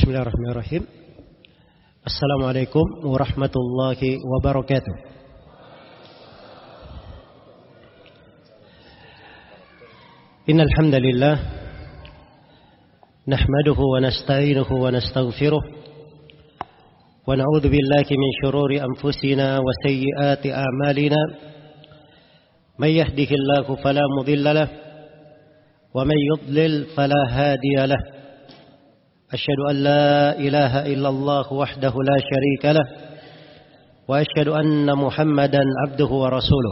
Bismillahirrahmanirrahim. Assalamualaikum warahmatullahi wabarakatuh. Innal hamdalillah nahmaduhu wa nasta'inuhu wa nastaghfiruh wa na'udzu billahi min shururi anfusina wa sayyiati a'malina. May yahdihillahu fala mudilla lahu wa may yudlil fala hadiya lahu. أشهد أن لا إله إلا الله وحده لا شريك له وأشهد أن محمدا عبده ورسوله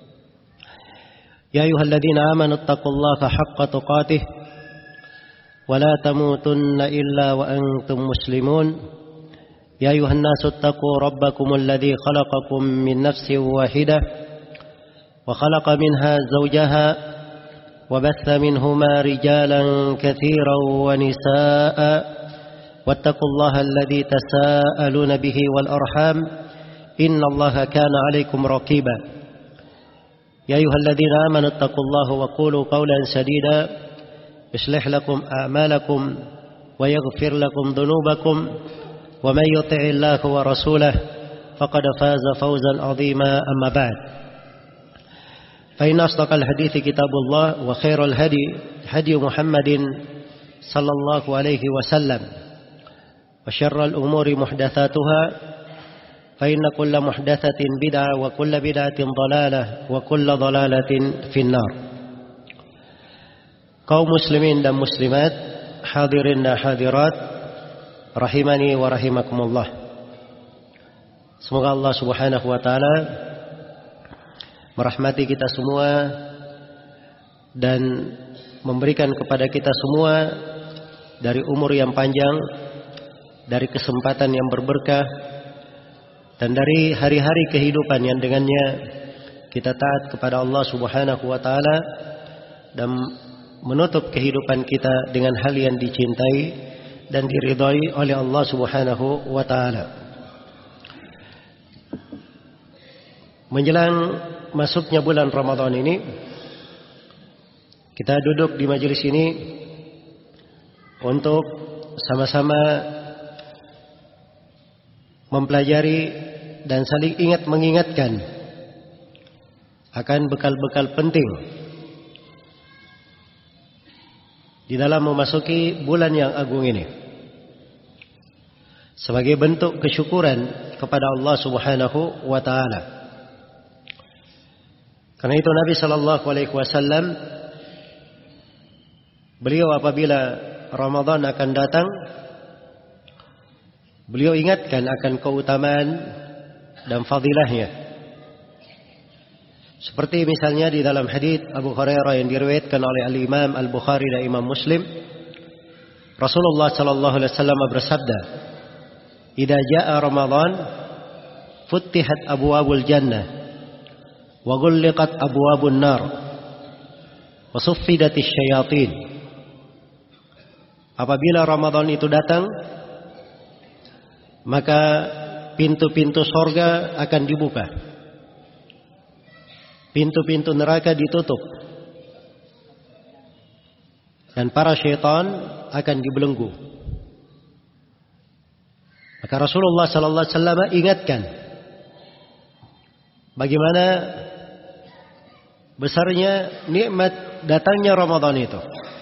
يا أيها الذين آمنوا اتقوا الله حق تقاته ولا تموتن إلا وأنتم مسلمون يا أيها الناس اتقوا ربكم الذي خلقكم من نفس واحدة وخلق منها زوجها وبث منهما رجالا كثيرا ونساء واتقوا الله الذي تساءلون به والأرحام إن الله كان عليكم رقيبا يا أيها الذين آمنوا اتقوا الله وقولوا قولا سديدا يصلح لكم أعمالكم ويغفر لكم ذنوبكم ومن يطع الله ورسوله فقد فاز فوزا عظيما أما بعد فإن أصدق الحديث كتاب الله وخير الهدي هدي محمد صلى الله عليه وسلم وشر الأمور محدثاتها فإن كل محدثة بدعة وكل بدعة ضلالة وكل ضلالة في النار. Kaum muslimin dan muslimat, hadirin dan hadirat, rahimani wa rahimakumullah. Semoga Allah Subhanahu wa taala merahmati kita semua dan memberikan kepada kita semua dari umur yang panjang, dari kesempatan yang berberkah, dan dari hari-hari kehidupan yang dengannya kita taat kepada Allah Subhanahu wa taala dan menutup kehidupan kita dengan hal yang dicintai dan diridhai oleh Allah Subhanahu wa taala. Menjelang masuknya bulan Ramadan ini, kita duduk di majelis ini untuk sama-sama mempelajari dan saling ingat mengingatkan akan bekal-bekal penting di dalam memasuki bulan yang agung ini, sebagai bentuk kesyukuran kepada Allah Subhanahu wa taala. Karena itu Nabi sallallahu alaihi wasallam, beliau apabila Ramadan akan datang, beliau ingatkan akan keutamaan dan fadilahnya. Seperti misalnya di dalam hadis Abu Hurairah yang diriwayatkan oleh Al-Imam Al-Bukhari dan Imam Muslim, Rasulullah sallallahu alaihi wasallam bersabda, "Idza jaa Ramadan, futtihat abwabul jannah wa ghulliqat abwabun nar wa suffidatis syayatin." Apabila Ramadan itu datang, maka pintu-pintu sorga akan dibuka, pintu-pintu neraka ditutup, dan para syaitan akan dibelenggu. Maka Rasulullah sallallahu alaihi wasallam ingatkan bagaimana besarnya nikmat datangnya Ramadan itu.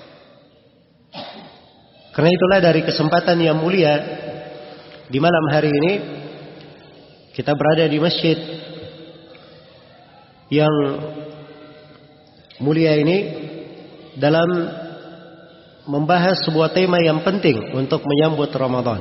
Karena itulah dari kesempatan yang mulia di malam hari ini kita berada di masjid yang mulia ini dalam membahas sebuah tema yang penting untuk menyambut Ramadan.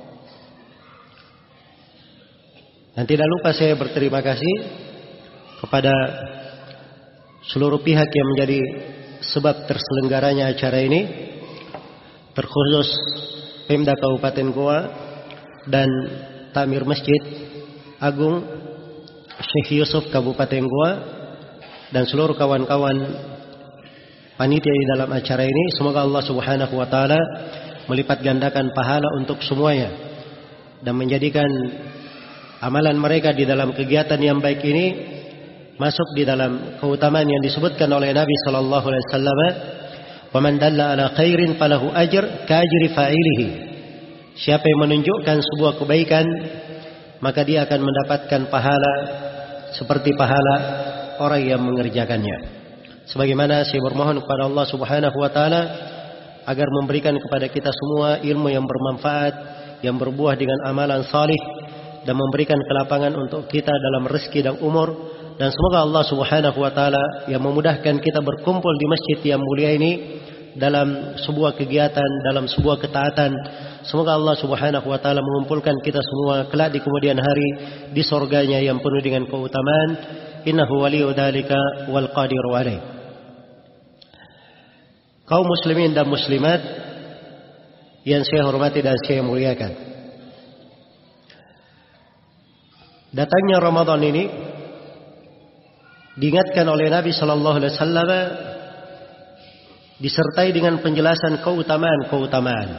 Dan tidak lupa saya berterima kasih kepada seluruh pihak yang menjadi sebab terselenggaranya acara ini, terkhusus Pemda Kabupaten Goa dan Takmir Masjid Agung Syekh Yusuf Kabupaten Goa dan seluruh kawan-kawan panitia di dalam acara ini. Semoga Allah Subhanahu wa taala melipat gandakan pahala untuk semuanya dan menjadikan amalan mereka di dalam kegiatan yang baik ini masuk di dalam keutamaan yang disebutkan oleh Nabi sallallahu alaihi wasallam, "Wa man dalla ala khairin falahu ajr ka ajri fa'ilihi." Siapa yang menunjukkan sebuah kebaikan, maka dia akan mendapatkan pahala seperti pahala orang yang mengerjakannya. Sebagaimana saya bermohon kepada Allah Subhanahu wa taala agar memberikan kepada kita semua ilmu yang bermanfaat, yang berbuah dengan amalan salih, dan memberikan kelapangan untuk kita dalam rezeki dan umur. Dan semoga Allah Subhanahu wa taala yang memudahkan kita berkumpul di masjid yang mulia ini dalam sebuah kegiatan, dalam sebuah ketaatan. Semoga Allah Subhanahu wa taala mengumpulkan kita semua kelak di kemudian hari di surganya yang penuh dengan keutamaan. Innahu waliyyu dzalika wal qadiru alaih. Kaum muslimin dan muslimat yang saya hormati dan saya muliakan, datangnya Ramadan ini diingatkan oleh Nabi sallallahu alaihi wasallam disertai dengan penjelasan keutamaan-keutamaan.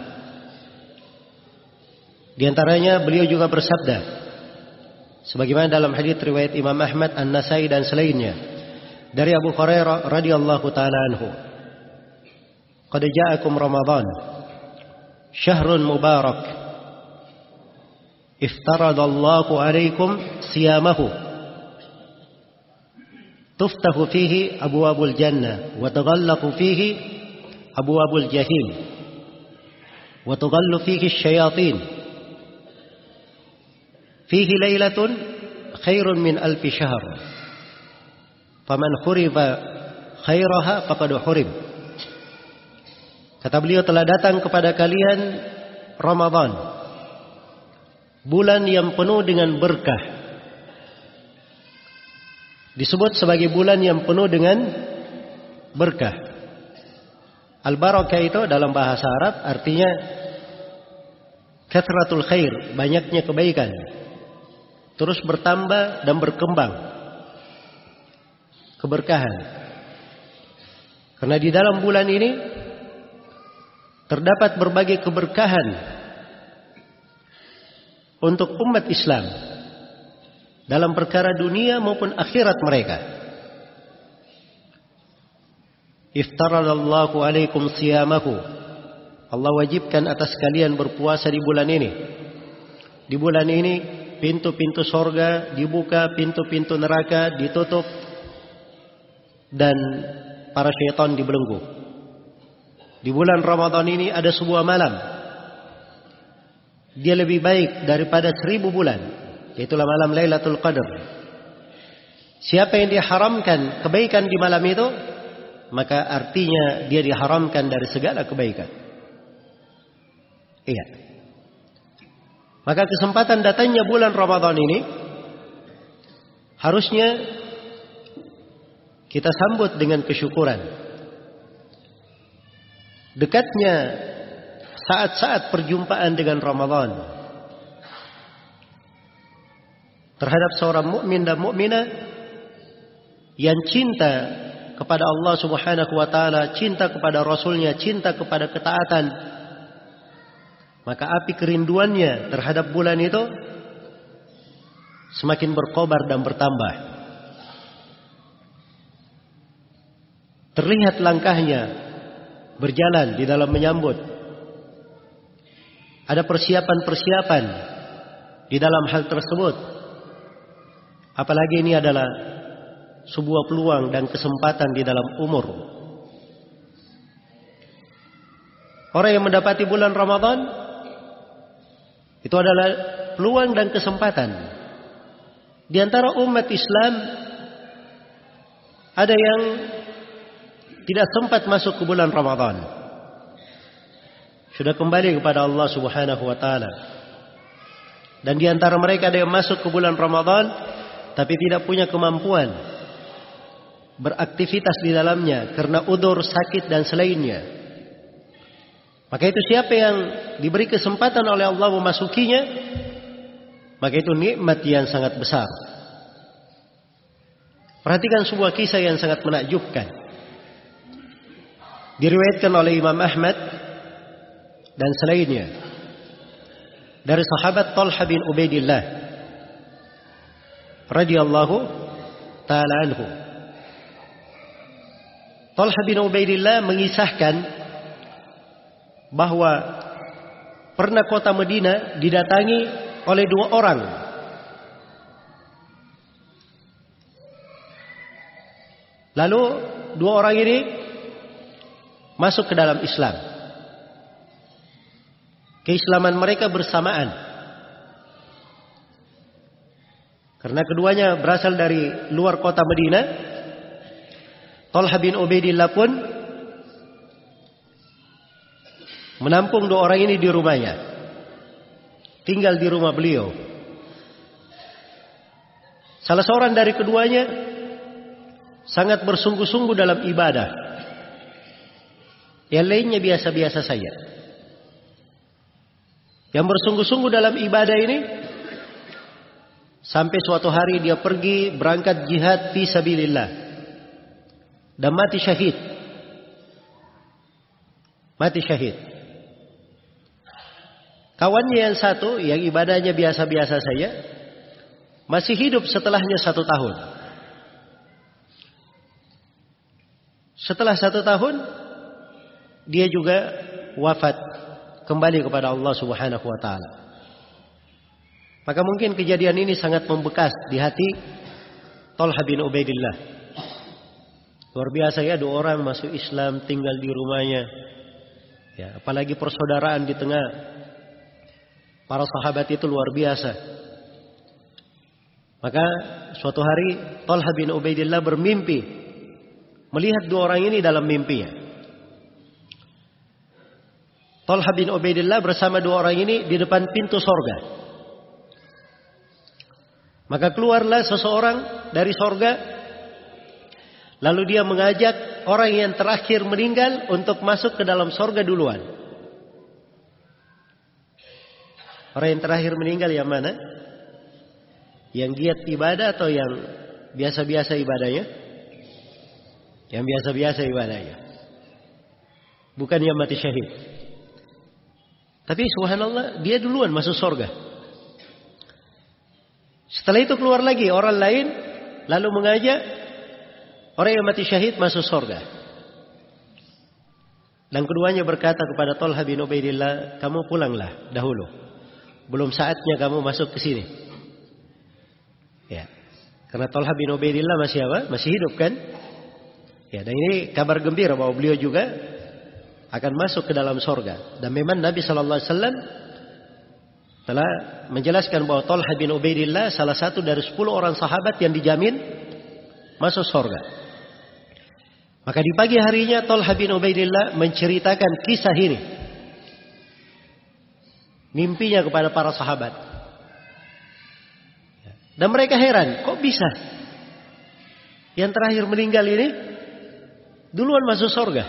Di antaranya beliau juga bersabda sebagaimana dalam hadits riwayat Imam Ahmad, An-Nasai dan selainnya dari Abu Hurairah radhiyallahu taala anhu, "Qad ja'akum Ramadan syahrun mubarak iftaradallahu 'alaikum siyamahu tuftahu fihi abwabul jannah wa taghallaqu fihi abwabul jahim wa tughallu fihi asyayatin fihi lailatun khairun min alfi syahr faman khuriba khairaha faqad hurim." Kata beliau, telah datang kepada kalian Ramadan, bulan yang penuh dengan berkah. Disebut sebagai bulan yang penuh dengan berkah. Al-barakah itu dalam bahasa Arab artinya kathratul khair, banyaknya kebaikan, terus bertambah dan berkembang keberkahan. Karena di dalam bulan ini terdapat berbagai keberkahan untuk umat Islam dalam perkara dunia maupun akhirat mereka. Iftaradallahu alaikum siyamahu. Allah wajibkan atas kalian berpuasa di bulan ini. Di bulan ini pintu-pintu sorga dibuka, pintu-pintu neraka ditutup, dan para syaitan dibelenggu. Di bulan Ramadan ini ada sebuah malam, dia lebih baik daripada 1000 bulan, yaitulah malam Lailatul Qadar. Siapa yang diharamkan kebaikan di malam itu, maka artinya dia diharamkan dari segala kebaikan. Iya. Maka kesempatan datangnya bulan Ramadan ini harusnya kita sambut dengan kesyukuran. Dekatnya saat-saat perjumpaan dengan Ramadan terhadap seorang mukmin dan mukminah yang cinta kepada Allah Subhanahu wa taala, cinta kepada Rasulnya, cinta kepada ketaatan, maka api kerinduannya terhadap bulan itu semakin berkobar dan bertambah. Terlihat langkahnya berjalan di dalam menyambut. Ada persiapan-persiapan di dalam hal tersebut. Apalagi ini adalah sebuah peluang dan kesempatan di dalam umur. Orang yang mendapati bulan Ramadan itu adalah peluang dan kesempatan. Di antara umat Islam ada yang tidak sempat masuk ke bulan Ramadan, sudah kembali kepada Allah Subhanahu wa taala. Dan di antara mereka ada yang masuk ke bulan Ramadan tapi tidak punya kemampuan beraktivitas di dalamnya karena udzur, sakit dan selainnya. Maka itu siapa yang diberi kesempatan oleh Allah memasukinya, maka itu nikmat yang sangat besar. Perhatikan sebuah kisah yang sangat menakjubkan. Diriwayatkan oleh Imam Ahmad dan selainnya dari sahabat Talha bin Ubaidillah radhiyallahu taala anhu. Talha bin Ubaidillah mengisahkan bahwa pernah kota Madinah didatangi oleh 2 orang. Lalu 2 orang ini masuk ke dalam Islam. Keislaman mereka bersamaan. Karena keduanya berasal dari luar kota Madinah. Talha bin Ubaidillah pun menampung 2 orang ini di rumahnya. Tinggal di rumah beliau. Salah seorang dari keduanya sangat bersungguh-sungguh dalam ibadah. Yang lainnya biasa-biasa saja. Yang bersungguh-sungguh dalam ibadah ini sampai suatu hari dia pergi berangkat jihad fi sabilillah dan mati syahid. Mati syahid. Kawannya yang satu yang ibadahnya biasa-biasa saja masih hidup setelahnya 1 tahun. Setelah 1 tahun dia juga wafat, kembali kepada Allah Subhanahu wa taala. Maka mungkin kejadian ini sangat membekas di hati Talha bin Ubaidillah. Luar biasa ya, 2 orang masuk Islam, tinggal di rumahnya. Ya, apalagi persaudaraan di tengah para sahabat itu luar biasa. Maka suatu hari Talha bin Ubaidillah bermimpi melihat 2 orang ini dalam mimpinya. Talha bin Ubaidillah bersama 2 orang ini di depan pintu sorga. Maka keluarlah seseorang dari sorga. Lalu dia mengajak orang yang terakhir meninggal untuk masuk ke dalam sorga duluan. Orang yang terakhir meninggal yang mana? Yang giat ibadah atau yang biasa-biasa ibadahnya? Yang biasa-biasa ibadahnya. Bukan yang mati syahid. Tapi subhanallah dia duluan masuk sorga. Setelah itu keluar lagi orang lain. Lalu mengajak orang yang mati syahid masuk sorga. Dan keduanya berkata kepada Talha bin Ubaidillah, kamu pulanglah dahulu. Belum saatnya kamu masuk ke sini. Ya. Karena Talha bin Ubaidillah masih apa? Masih hidup kan? Ya, dan ini kabar gembira bahwa beliau juga akan masuk ke dalam sorga. Dan memang Nabi sallallahu alaihi wasallam telah menjelaskan bahwa Talha bin Ubaidillah salah satu dari 10 orang sahabat yang dijamin masuk sorga. Maka di pagi harinya Talha bin Ubaidillah menceritakan kisah ini, mimpinya kepada para sahabat. Dan mereka heran, kok bisa yang terakhir meninggal ini duluan masuk sorga.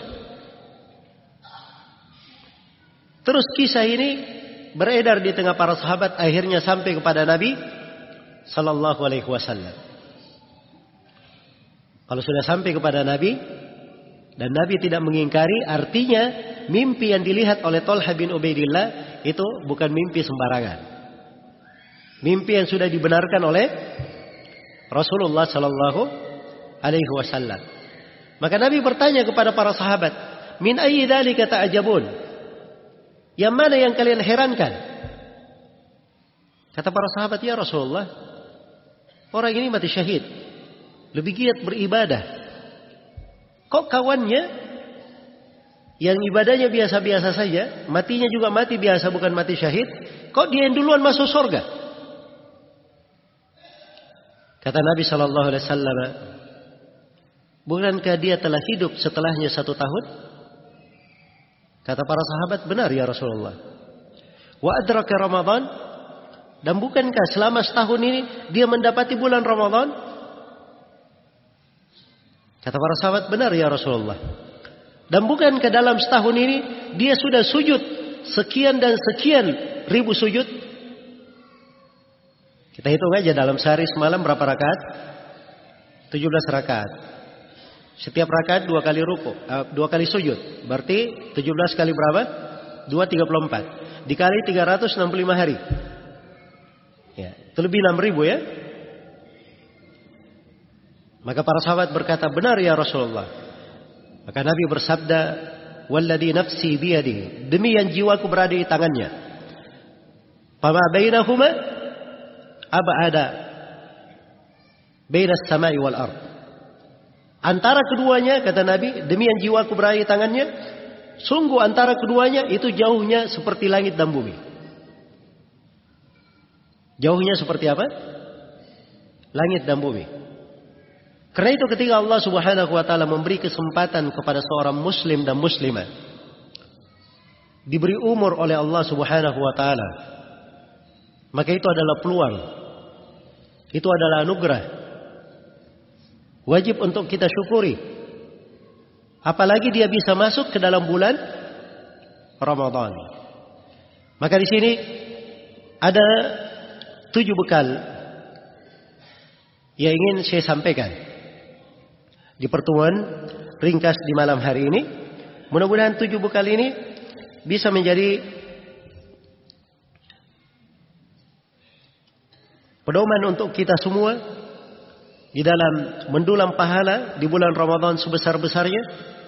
Terus kisah ini beredar di tengah para sahabat, akhirnya sampai kepada Nabi sallallahu alaihi wasallam. Kalau sudah sampai kepada Nabi dan Nabi tidak mengingkari, artinya mimpi yang dilihat oleh Talha bin Ubaidillah itu bukan mimpi sembarangan. Mimpi yang sudah dibenarkan oleh Rasulullah sallallahu alaihi wasallam. Maka Nabi bertanya kepada para sahabat, "Min ayyi dzalika ta'jabun?" Yang mana yang kalian herankan? Kata para sahabat, ya Rasulullah, orang ini mati syahid, lebih giat beribadah. Kok kawannya yang ibadahnya biasa-biasa saja, matinya juga mati biasa bukan mati syahid, kok dia yang duluan masuk surga? Kata Nabi sallallahu alaihi wasallam, bukankah dia telah hidup setelahnya 1 tahun? Kata para sahabat, benar ya Rasulullah. Wa adraka Ramadan, dan bukankah selama setahun ini dia mendapati bulan Ramadan? Kata para sahabat, benar ya Rasulullah. Dan bukankah dalam setahun ini dia sudah sujud sekian dan sekian ribu sujud? Kita hitung aja dalam sehari semalam berapa rakaat? 17 rakaat. Setiap rakaat 2 kali ruku, 2 kali sujud. Berarti 17 kali berapa? 234. Dikali 365 hari. Ya, itu lebih 6.000 ya. Maka para sahabat berkata, benar ya Rasulullah. Maka Nabi bersabda, walladzi nafsi biyadihi, demi yang jiwaku berada di tangannya, Fama bainahuma ab'ada bainas samai wal ard. Antara keduanya, kata Nabi, demi yang jiwaku berada di tangannya, sungguh antara keduanya itu jauhnya seperti langit dan bumi. Jauhnya seperti apa? Langit dan bumi. Karena itu ketika Allah Subhanahu wa taala memberi kesempatan kepada seorang muslim dan muslimah, diberi umur oleh Allah Subhanahu wa taala, maka itu adalah peluang. Itu adalah anugerah. Wajib untuk kita syukuri. Apalagi dia bisa masuk ke dalam bulan Ramadan. Maka di sini ada 7 bekal yang ingin saya sampaikan di pertemuan ringkas di malam hari ini. Mudah-mudahan 7 bekal ini bisa menjadi pedoman untuk kita semua di dalam mendulang pahala di bulan Ramadan sebesar-besarnya.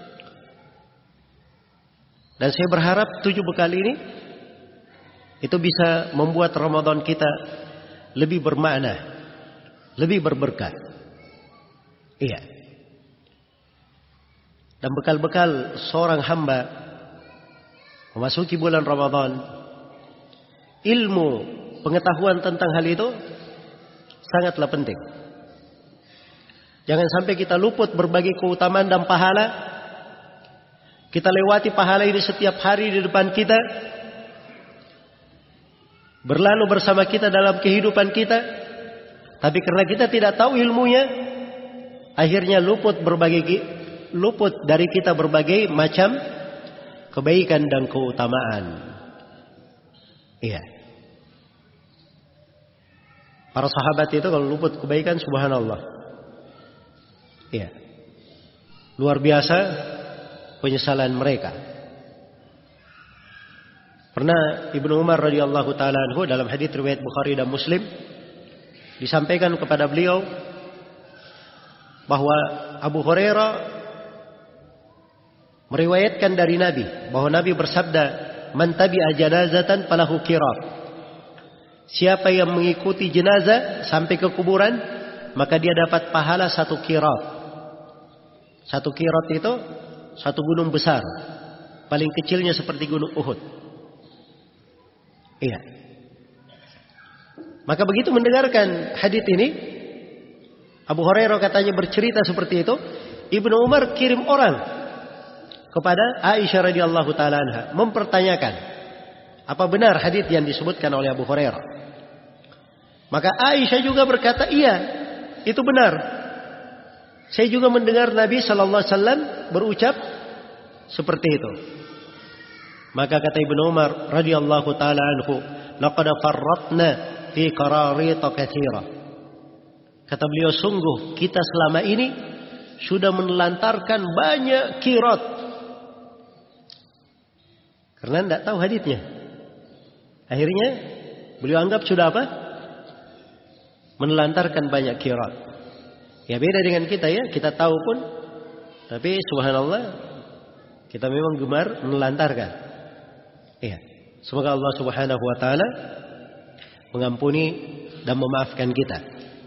Dan saya berharap 7 bekal ini itu bisa membuat Ramadan kita lebih bermakna, lebih berberkah. Iya. Dan bekal-bekal seorang hamba memasuki bulan Ramadan, ilmu, pengetahuan tentang hal itu sangatlah penting. Jangan sampai kita luput berbagai keutamaan dan pahala. Kita lewati pahala ini setiap hari di depan kita, berlalu bersama kita dalam kehidupan kita. Tapi karena kita tidak tahu ilmunya, akhirnya luput dari kita berbagai macam kebaikan dan keutamaan. Iya. Para sahabat itu kalau luput kebaikan, subhanallah. Iya. Luar biasa penyesalan mereka. Pernah Ibnu Umar radhiyallahu taala anhu dalam hadits riwayat Bukhari dan Muslim disampaikan kepada beliau bahwa Abu Hurairah meriwayatkan dari Nabi bahwa Nabi bersabda, "Man tabi'a janazatan falahu qirat." Siapa yang mengikuti jenazah sampai ke kuburan, maka dia dapat pahala 1 qirat. 1 qirat itu 1 gunung besar, paling kecilnya seperti gunung Uhud. Iya. Maka begitu mendengarkan hadits ini, Abu Hurairah katanya bercerita seperti itu, Ibnu Umar kirim orang kepada Aisyah radhiyallahu taala anha mempertanyakan, apa benar hadits yang disebutkan oleh Abu Hurairah? Maka Aisyah juga berkata, iya, itu benar. Saya juga mendengar Nabi sallallahu alaihi wasallam berucap seperti itu. Maka kata Ibnu Umar radhiyallahu taala anhu, laqad farratna fi qararita katsira. Kata beliau, sungguh kita selama ini sudah menelantarkan banyak qirat. Karena tidak tahu haditsnya. Akhirnya beliau anggap sudah apa? Menelantarkan banyak qirat. Ya beda dengan kita ya, kita tahu pun, tapi subhanallah kita memang gemar menelantarkan. Iya. Semoga Allah Subhanahu wa taala mengampuni dan memaafkan kita.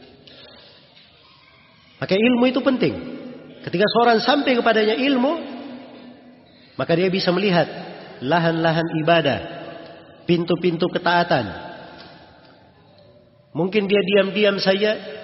Maka ilmu itu penting. Ketika seorang sampai kepadanya ilmu, maka dia bisa melihat lahan-lahan ibadah, pintu-pintu ketaatan. Mungkin dia diam-diam saja,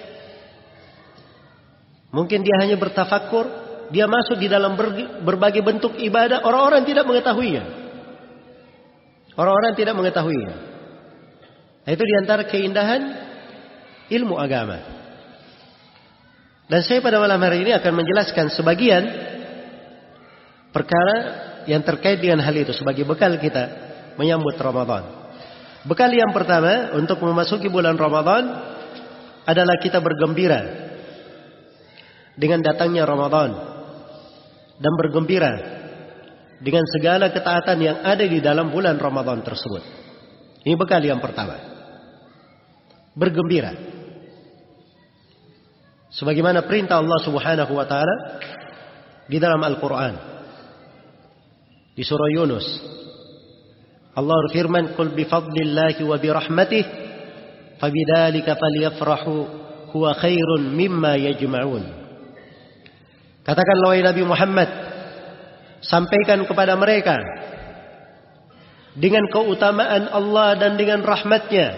mungkin dia hanya bertafakkur, dia masuk di dalam berbagai bentuk ibadah, orang-orang tidak mengetahuinya. Orang-orang tidak mengetahuinya. Nah, itu diantara keindahan ilmu agama. Dan saya pada malam hari ini akan menjelaskan sebagian perkara yang terkait dengan hal itu sebagai bekal kita menyambut Ramadan. Bekal yang pertama untuk memasuki bulan Ramadan adalah kita bergembira dengan datangnya Ramadan dan bergembira dengan segala ketaatan yang ada di dalam bulan Ramadan tersebut. Ini bekal yang pertama. Bergembira. Sebagaimana perintah Allah Subhanahu wa taala di dalam Al-Qur'an. Di surah Yunus Allah berfirman, "Qul bi fadlillahi wa bi rahmatih fabidzalika falyafrahu huwa khairun mimma yajma'un." Katakanlah wahai Nabi Muhammad, sampaikan kepada mereka dengan keutamaan Allah dan dengan rahmatnya.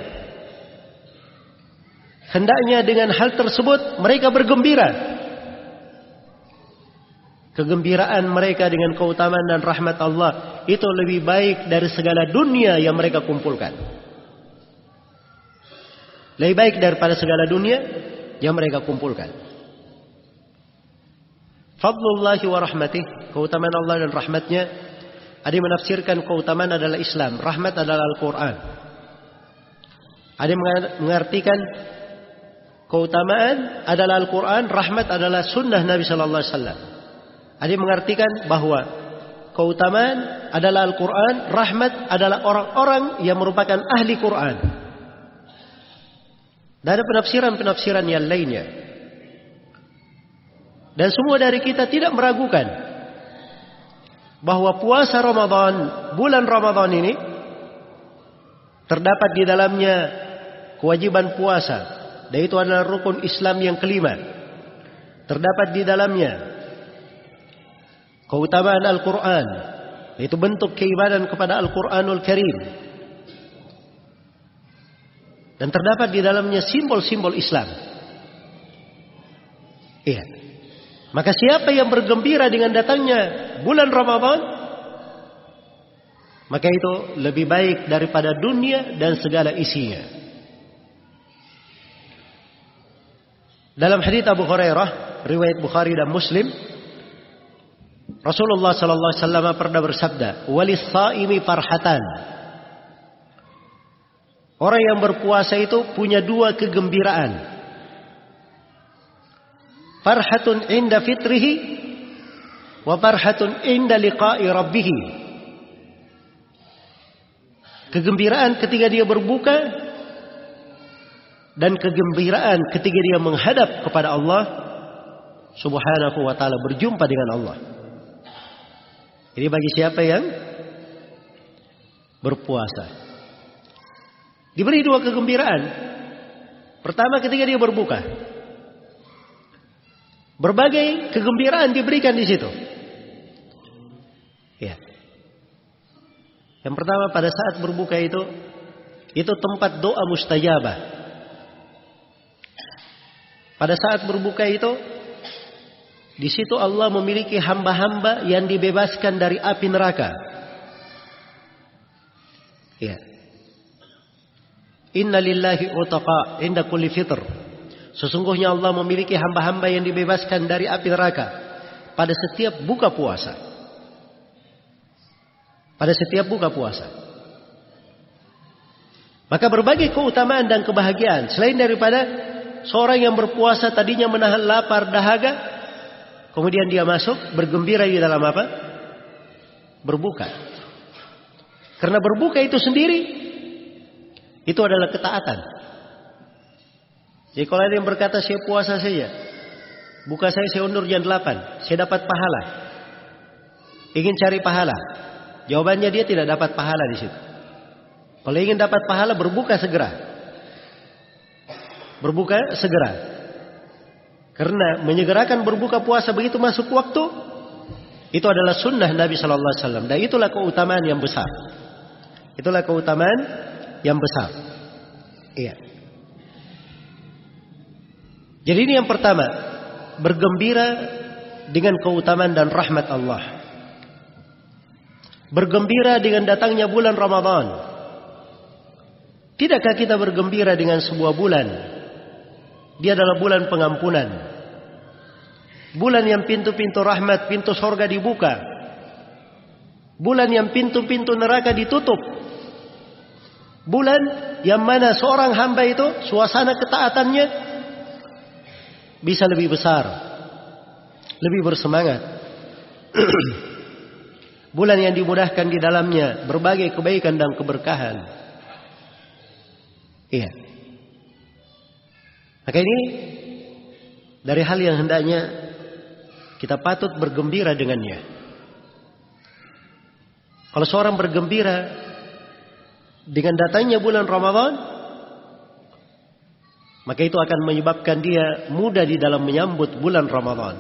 Hendaknya dengan hal tersebut mereka bergembira. Kegembiraan mereka dengan keutamaan dan rahmat Allah itu lebih baik dari segala dunia yang mereka kumpulkan. Lebih baik daripada segala dunia yang mereka kumpulkan. Fadlullahi wa rahmatih, keutamaan Allah dan rahmatnya. Ada yang menafsirkan keutamaan adalah Islam, rahmat adalah Al-Quran. Ada yang mengartikan keutamaan adalah Al-Quran, rahmat adalah sunnah Nabi Sallallahu Alaihi Wasallam. Ada yang mengartikan bahwa keutamaan adalah Al-Quran, rahmat adalah orang-orang yang merupakan ahli Quran. Dan ada penafsiran-penafsiran yang lainnya. Dan semua dari kita tidak meragukan bahwa puasa Ramadan, bulan Ramadan ini terdapat di dalamnya kewajiban puasa, dan itu adalah rukun Islam yang kelima. Terdapat di dalamnya keutamaan Al-Quran, yaitu bentuk keimanan kepada Al-Quranul Karim. Dan terdapat di dalamnya simbol-simbol Islam. Iya. Maka siapa yang bergembira dengan datangnya bulan Ramadan, maka itu lebih baik daripada dunia dan segala isinya. Dalam hadits Abu Hurairah, riwayat Bukhari dan Muslim, Rasulullah sallallahu alaihi wasallam pernah bersabda, "Walis-shaimi farhatan." Orang yang berpuasa itu punya dua kegembiraan. Farhatun inda fitrihi wa farhatun inda liqa'i rabbih. Kegembiraan ketika dia berbuka dan kegembiraan ketika dia menghadap kepada Allah Subhanahu wa taala, berjumpa dengan Allah. Ini bagi siapa yang berpuasa. Diberi dua kegembiraan. Pertama ketika dia berbuka. Berbagai kegembiraan diberikan di situ. Ya. Yang pertama pada saat berbuka itu tempat doa mustajabah. Pada saat berbuka itu, di situ Allah memiliki hamba-hamba yang dibebaskan dari api neraka. Ya. Inna lillahi utaqa inda kulli fitr. Sesungguhnya Allah memiliki hamba-hamba yang dibebaskan dari api neraka pada setiap buka puasa. Pada setiap buka puasa. Maka berbagai keutamaan dan kebahagiaan selain daripada seorang yang berpuasa tadinya menahan lapar dahaga, kemudian dia masuk bergembira di dalam apa? Berbuka. Karena berbuka itu sendiri itu adalah ketaatan. Jadi kalau ada yang berkata saya puasa saja, buka saya undur jam 8, saya dapat pahala. Ingin cari pahala. Jawabannya dia tidak dapat pahala di situ. Kalau ingin dapat pahala berbuka segera. Berbuka segera. Karena menyegerakan berbuka puasa begitu masuk waktu, itu adalah sunnah Nabi Sallallahu Alaihi Wasallam. Dan itulah keutamaan yang besar. Itulah keutamaan yang besar. Iya. Jadi ini yang pertama, bergembira dengan keutamaan dan rahmat Allah. Bergembira dengan datangnya bulan Ramadan. Tidakkah kita bergembira dengan sebuah bulan? Dia adalah bulan pengampunan. Bulan yang pintu-pintu rahmat, pintu sorga dibuka. Bulan yang pintu-pintu neraka ditutup. Bulan yang mana seorang hamba itu suasana ketaatannya bisa lebih besar, lebih bersemangat. Bulan yang dimudahkan di dalamnya berbagai kebaikan dan keberkahan. Iya. Maka ini dari hal yang hendaknya kita patut bergembira dengannya. Kalau seorang bergembira dengan datangnya bulan Ramadan, maka itu akan menyebabkan dia mudah di dalam menyambut bulan Ramadan.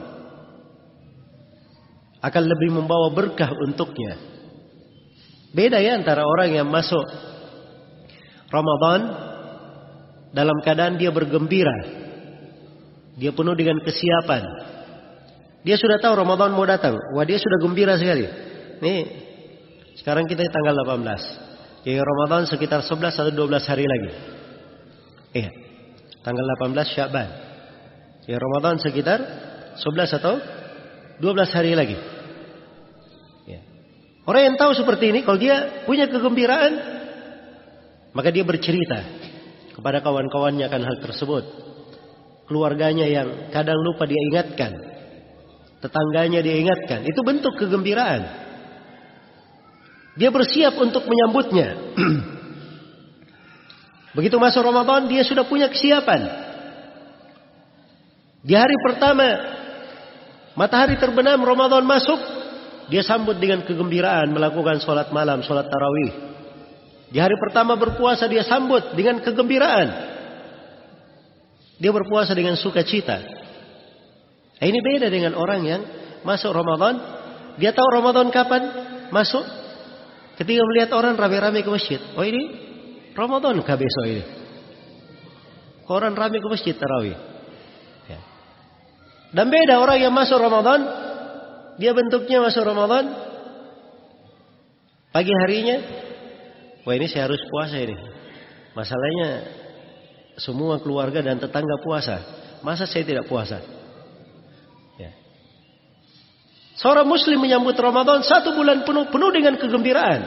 Akan lebih membawa berkah untuknya. Beda ya antara orang yang masuk Ramadan dalam keadaan dia bergembira. Dia penuh dengan kesiapan. Dia sudah tahu Ramadan mau datang. Wah, dia sudah gembira sekali. Nih, sekarang kita tanggal 18. Jadi Ramadan sekitar 11 atau 12 hari lagi. Iya. Tanggal 18 Sya'ban. Jadi Ramadan sekitar 11 atau 12 hari lagi. Ya. Orang yang tahu seperti ini, kalau dia punya kegembiraan, maka dia bercerita kepada kawan-kawannya akan hal tersebut. Keluarganya yang kadang lupa dia ingatkan. Tetangganya dia ingatkan. Itu bentuk kegembiraan. Dia bersiap untuk menyambutnya. Begitu masuk Ramadan, dia sudah punya kesiapan. Di hari pertama, matahari terbenam, Ramadan masuk, dia sambut dengan kegembiraan, melakukan sholat malam, sholat tarawih. Di hari pertama berpuasa, dia sambut dengan kegembiraan. Dia berpuasa dengan sukacita. Ini beda dengan orang yang masuk Ramadan. Dia tahu Ramadan kapan masuk. Ketika melihat orang rame-rame ke masjid. Oh, ini Ramadan kah besok ini? Orang rame ke masjid tarawih. Ya. Dan beda orang yang masuk Ramadan. Dia bentuknya masuk Ramadan. Pagi harinya. Wah, ini saya harus puasa ini. Masalahnya semua keluarga dan tetangga puasa. Masa saya tidak puasa? Seorang muslim menyambut Ramadan 1 bulan penuh dengan kegembiraan.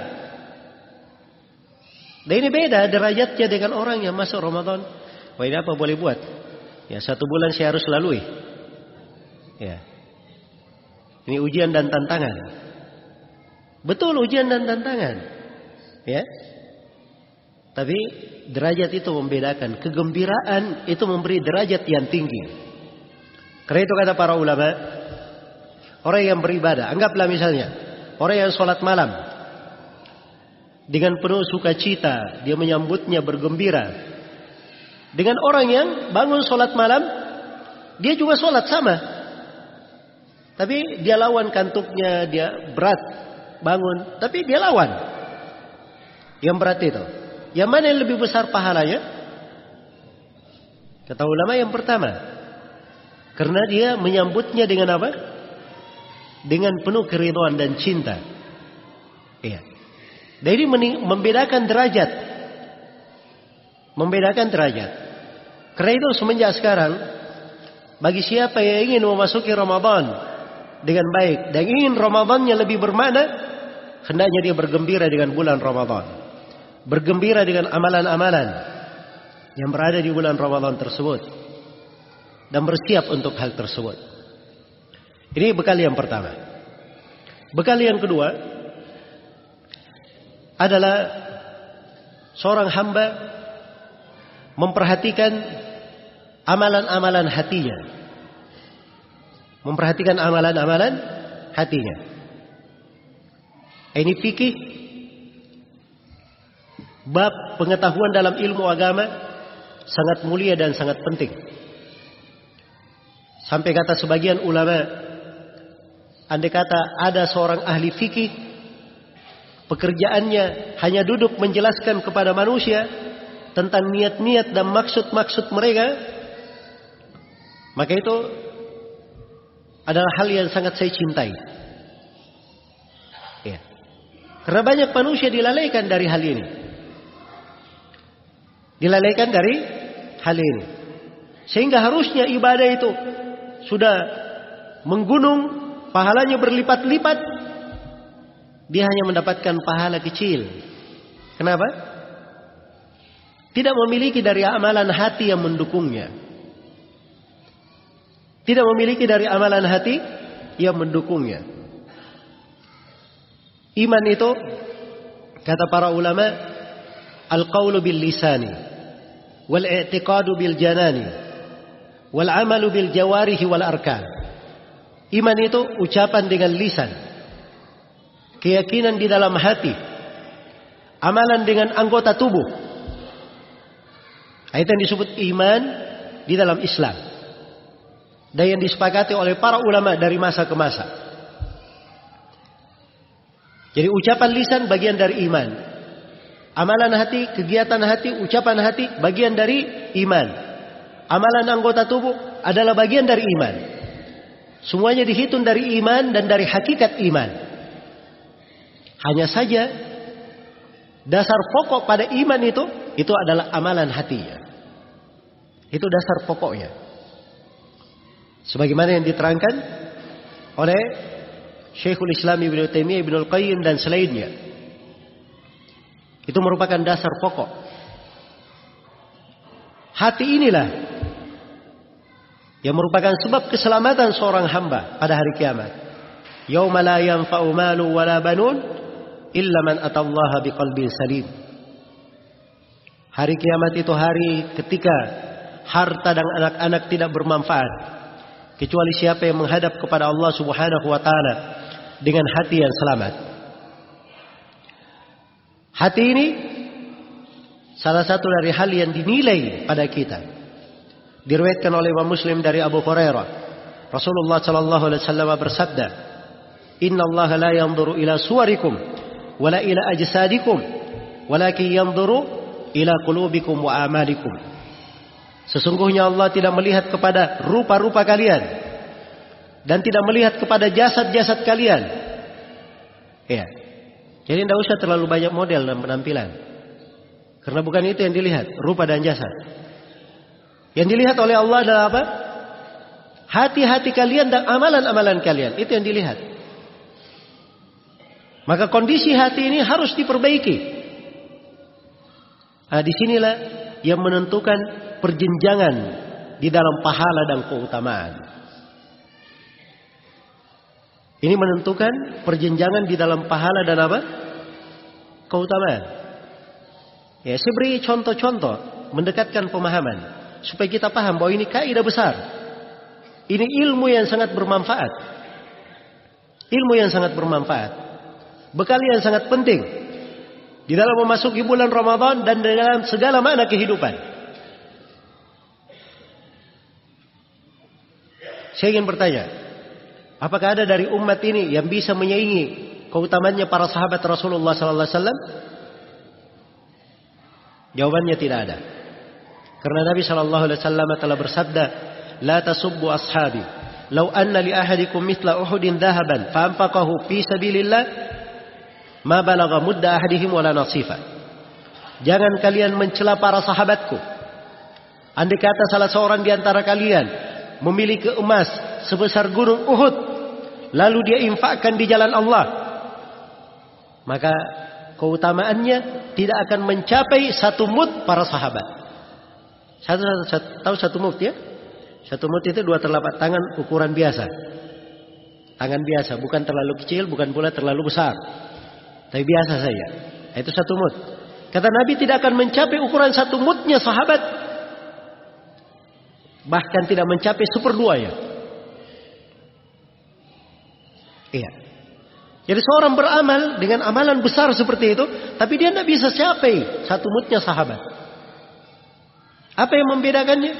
Dan ini beda derajatnya dengan orang yang masuk Ramadan. Wah, ini apa boleh buat? Ya, 1 bulan saya harus lalui. Ya. Ini ujian dan tantangan. Betul, ujian dan tantangan. Ya. Tapi derajat itu membedakan. Kegembiraan itu memberi derajat yang tinggi. Karena itu kata para ulama, orang yang beribadah, anggaplah misalnya orang yang sholat malam dengan penuh sukacita, dia menyambutnya bergembira. Dengan orang yang bangun sholat malam, dia juga sholat sama, tapi dia lawan kantuknya, dia berat bangun, tapi dia lawan. Yang berat itu, yang mana yang lebih besar pahalanya? Kata ulama yang pertama, karena dia menyambutnya dengan apa? Dengan penuh keridhaan dan cinta. Iya. Dan ini membedakan derajat. Membedakan derajat. Karena itu semenjak sekarang, bagi siapa yang ingin memasuki Ramadan dengan baik dan ingin Ramadannya lebih bermakna, hendaknya dia bergembira dengan bulan Ramadan. Bergembira dengan amalan-amalan yang berada di bulan Ramadan tersebut. Dan bersiap untuk hal tersebut. Ini bekal yang pertama. Bekal yang kedua adalah seorang hamba memperhatikan amalan-amalan hatinya. Memperhatikan amalan-amalan hatinya. Ini fikih, bab pengetahuan dalam ilmu agama sangat mulia dan sangat penting. Sampai kata sebagian ulama, andai kata ada seorang ahli fikih, pekerjaannya hanya duduk menjelaskan kepada manusia tentang niat-niat dan maksud-maksud mereka, maka itu adalah hal yang sangat saya cintai. Ya. Karena banyak manusia dilalaikan dari hal ini. Dilalaikan dari hal ini. Sehingga harusnya ibadah itu sudah menggunung, pahalanya berlipat-lipat, dia hanya mendapatkan pahala kecil. Kenapa? Tidak memiliki dari amalan hati yang mendukungnya. Tidak memiliki dari amalan hati yang mendukungnya. Iman itu, kata para ulama, al-qawlu bil lisani, wal i'tiqadu bil janani, wal amalu bil jawarihi wal arkan. Iman itu ucapan dengan lisan, keyakinan di dalam hati, Amalan dengan anggota tubuh. Itu yang disebut iman di dalam Islam. Dan yang disepakati oleh para ulama dari masa ke masa. Jadi ucapan lisan bagian dari iman. Amalan hati, kegiatan hati, ucapan hati bagian dari iman. Amalan anggota tubuh adalah bagian dari iman. Semuanya dihitung dari iman dan dari hakikat iman. Hanya saja dasar pokok pada iman itu adalah amalan hatinya. Itu dasar pokoknya. Sebagaimana yang diterangkan oleh Syekhul Islam Ibnu Taimiyah, Ibnu Al-Qayyim dan selainnya. Itu merupakan dasar pokok. Hati inilah yang merupakan sebab keselamatan seorang hamba pada hari kiamat. Yauma la yanfa'u malu wala banun illa man atallaha biqalbin salim. Hari kiamat itu hari ketika harta dan anak-anak tidak bermanfaat kecuali siapa yang menghadap kepada Allah Subhanahu wa taala dengan hati yang selamat. Hati ini salah satu dari hal yang dinilai pada kita. Diriwayatkan oleh Imam Muslim dari Abu Hurairah, Rasulullah sallallahu alaihi wasallam bersabda, "Inna Allah la yanzuru ila suwarikum wala ila ajsadikum, walakin yanzuru ila qulubikum wa amalikum." Sesungguhnya Allah tidak melihat kepada rupa-rupa kalian dan tidak melihat kepada jasad-jasad kalian. Ya. Jadi tidak usah terlalu banyak model dan penampilan. Karena bukan itu yang dilihat, rupa dan jasad. Yang dilihat oleh Allah adalah apa? Hati-hati kalian dan amalan-amalan kalian. Itu yang dilihat. Maka kondisi hati ini harus diperbaiki. Nah, disinilah yang menentukan perjenjangan di dalam pahala dan keutamaan. Ini menentukan perjenjangan di dalam pahala dan apa? Keutamaan. Ya, saya beri contoh-contoh mendekatkan pemahaman supaya kita paham bahwa ini kaidah besar. Ini ilmu yang sangat bermanfaat. Ilmu yang sangat bermanfaat. Bekal yang sangat penting di dalam memasuki bulan Ramadan dan dalam segala makna kehidupan. Saya ingin bertanya, apakah ada dari umat ini yang bisa menyaingi keutamannya para sahabat Rasulullah sallallahu alaihi wasallam? Jawabannya tidak ada. Karena Nabi sallallahu alaihi wasallam telah bersabda, "La tasubbu ashabi, law anna li ahadikum mithla Uhudin dhahaban fa anfaqahu fi sabilillah, ma balagha mudda ahadihim wala nasifa." Jangan kalian mencela para sahabatku. Andai kata salah seorang di antara kalian memiliki emas sebesar gunung Uhud, lalu dia infakkan di jalan Allah, maka keutamaannya tidak akan mencapai satu mud para sahabat. Tahu satu mud ya? Satu mud itu 2 telapak tangan ukuran biasa. Tangan biasa, bukan terlalu kecil, bukan pula terlalu besar. Tapi biasa saja. Itu satu mud. Kata Nabi tidak akan mencapai ukuran satu mudnya sahabat. Bahkan tidak mencapai 1/2-nya. Iya. Jadi seorang beramal dengan amalan besar seperti itu, tapi dia tidak bisa capai satu mudnya sahabat. Apa yang membedakannya?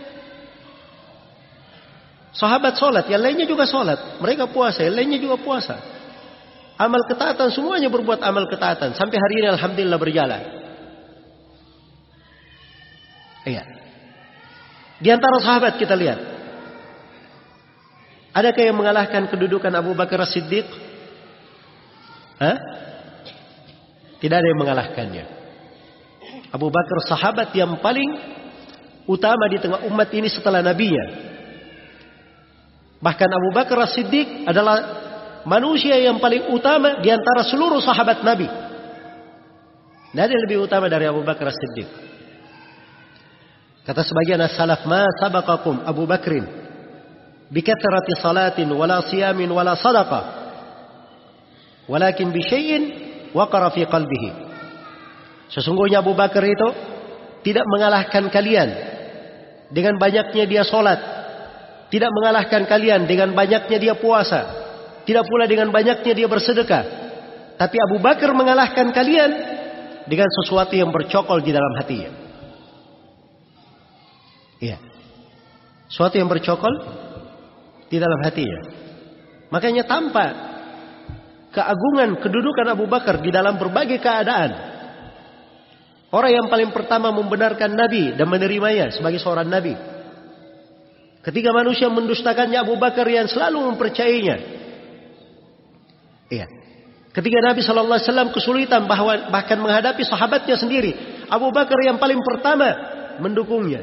Sahabat sholat, yang lainnya juga sholat. Mereka puasa, yang lainnya juga puasa. Amal ketaatan, semuanya berbuat amal ketaatan. Sampai hari ini alhamdulillah berjalan. Iya. Di antara sahabat kita lihat, adakah yang mengalahkan kedudukan Abu Bakar As-Siddiq? Tidak ada yang mengalahkannya. Abu Bakar sahabat yang paling utama di tengah umat ini setelah nabinya. Bahkan Abu Bakar As-Siddiq adalah manusia yang paling utama di antara seluruh sahabat Nabi. Tidak ada yang lebih utama dari Abu Bakar As-Siddiq. Kata sebagian as-salaf, "Ma sabaqakum Abu Bakrin bi kathrati salatin wala siyamin wala sadaqah, walakin bi syai'in waqara fi qalbihi." Sesungguhnya Abu Bakar itu tidak mengalahkan kalian dengan banyaknya dia salat, tidak mengalahkan kalian dengan banyaknya dia puasa, tidak pula dengan banyaknya dia bersedekah. Tapi Abu Bakar mengalahkan kalian dengan sesuatu yang bercokol di dalam hatinya. Iya. Sesuatu yang bercokol di dalam hatinya. Makanya tampak keagungan kedudukan Abu Bakar di dalam berbagai keadaan. Orang yang paling pertama membenarkan Nabi dan menerimanya sebagai seorang Nabi. Ketika manusia mendustakannya, Abu Bakar yang selalu mempercayainya. Iya. Ketika Nabi SAW kesulitan bahkan menghadapi sahabatnya sendiri, Abu Bakar yang paling pertama mendukungnya.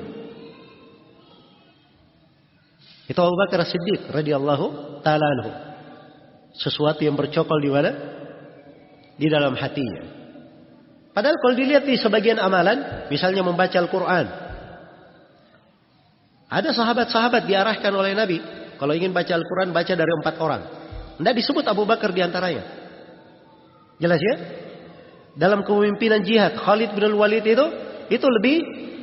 Itu Abu Bakar As-Siddiq radhiyallahu ta'ala anhu. Sesuatu yang bercokol di mana? Di dalam hatinya. Padahal kalau dilihat di sebagian amalan, misalnya membaca Al-Quran, ada sahabat-sahabat diarahkan oleh Nabi, kalau ingin baca Al-Quran baca dari 4 orang. Tidak disebut Abu Bakar diantaranya. Jelas ya? Dalam kepemimpinan jihad, Khalid bin Al-Walid itu lebih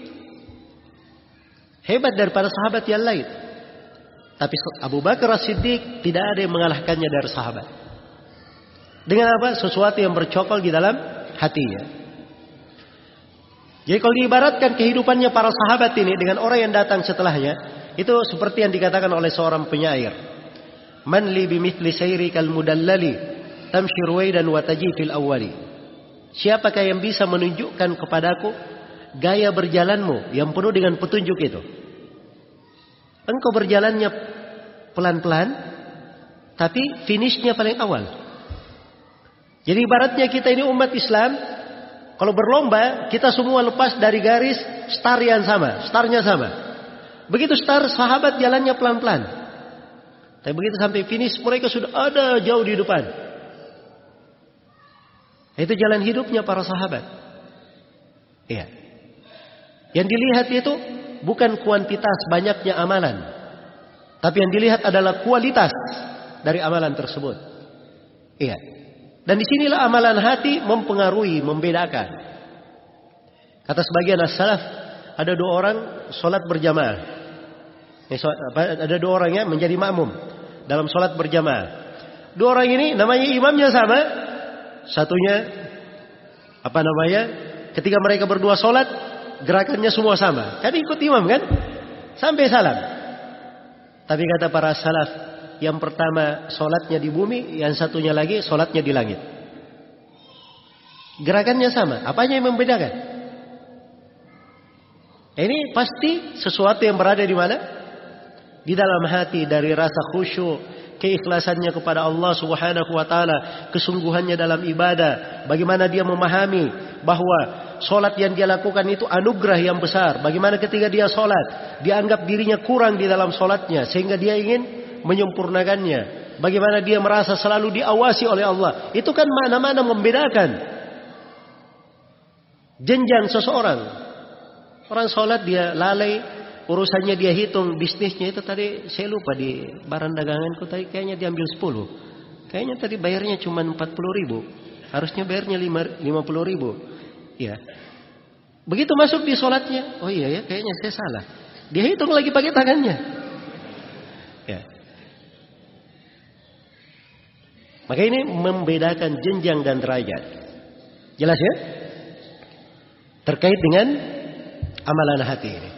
hebat daripada sahabat yang lain. Tapi Abu Bakar As-Siddiq tidak ada yang mengalahkannya dari sahabat. Dengan apa? Sesuatu yang bercokol di dalam hatinya. Jadi kalau diibaratkan kehidupannya para sahabat ini dengan orang yang datang setelahnya, itu seperti yang dikatakan oleh seorang penyair. Man li bimithli sayrikal mudallali tamshi ruwaidan wa taji fil awwali. Siapakah yang bisa menunjukkan kepadaku gaya berjalanmu yang penuh dengan petunjuk itu? Engkau berjalannya pelan-pelan, tapi finishnya paling awal. Jadi ibaratnya kita ini umat Islam, kalau berlomba, kita semua lepas dari garis start yang sama, startnya sama. Begitu start, sahabat jalannya pelan-pelan. Tapi begitu sampai finish, mereka sudah ada jauh di depan. Itu jalan hidupnya para sahabat. Iya. Yang dilihat itu bukan kuantitas banyaknya amalan, tapi yang dilihat adalah kualitas dari amalan tersebut. Iya. Dan disinilah amalan hati mempengaruhi, membedakan. Kata sebagian as-salaf, ada 2 orang sholat berjamaah. Ada 2 orang ya menjadi makmum dalam sholat berjamaah. 2 orang ini namanya imamnya sama. Satunya ketika mereka berdua sholat, gerakannya semua sama. Kan ikut imam kan? Sampai salam. Tapi kata para salaf, yang pertama sholatnya di bumi, yang satunya lagi sholatnya di langit. Gerakannya sama. Apanya yang membedakan? Ini pasti sesuatu yang berada di mana? Di dalam hati, dari rasa khusyuk, keikhlasannya kepada Allah Subhanahu wa taala, kesungguhannya dalam ibadah, bagaimana dia memahami bahwa sholat yang dia lakukan itu anugerah yang besar. Bagaimana ketika dia sholat, dia anggap dirinya kurang di dalam sholatnya, sehingga dia ingin menyempurnakannya. Bagaimana dia merasa selalu diawasi oleh Allah. Itu kan mana-mana membedakan jenjang seseorang. Orang sholat dia lalai, urusannya dia hitung, bisnisnya itu tadi saya lupa di barang daganganku tadi kayaknya diambil 10. Kayaknya tadi bayarnya cuma 40.000. Harusnya bayarnya 50.000. Ya. Begitu masuk di sholatnya, oh iya ya kayaknya saya salah. Dia hitung lagi pakai tangannya. Ya. Maka ini membedakan jenjang dan derajat. Jelas ya? Terkait dengan amalan hati ini.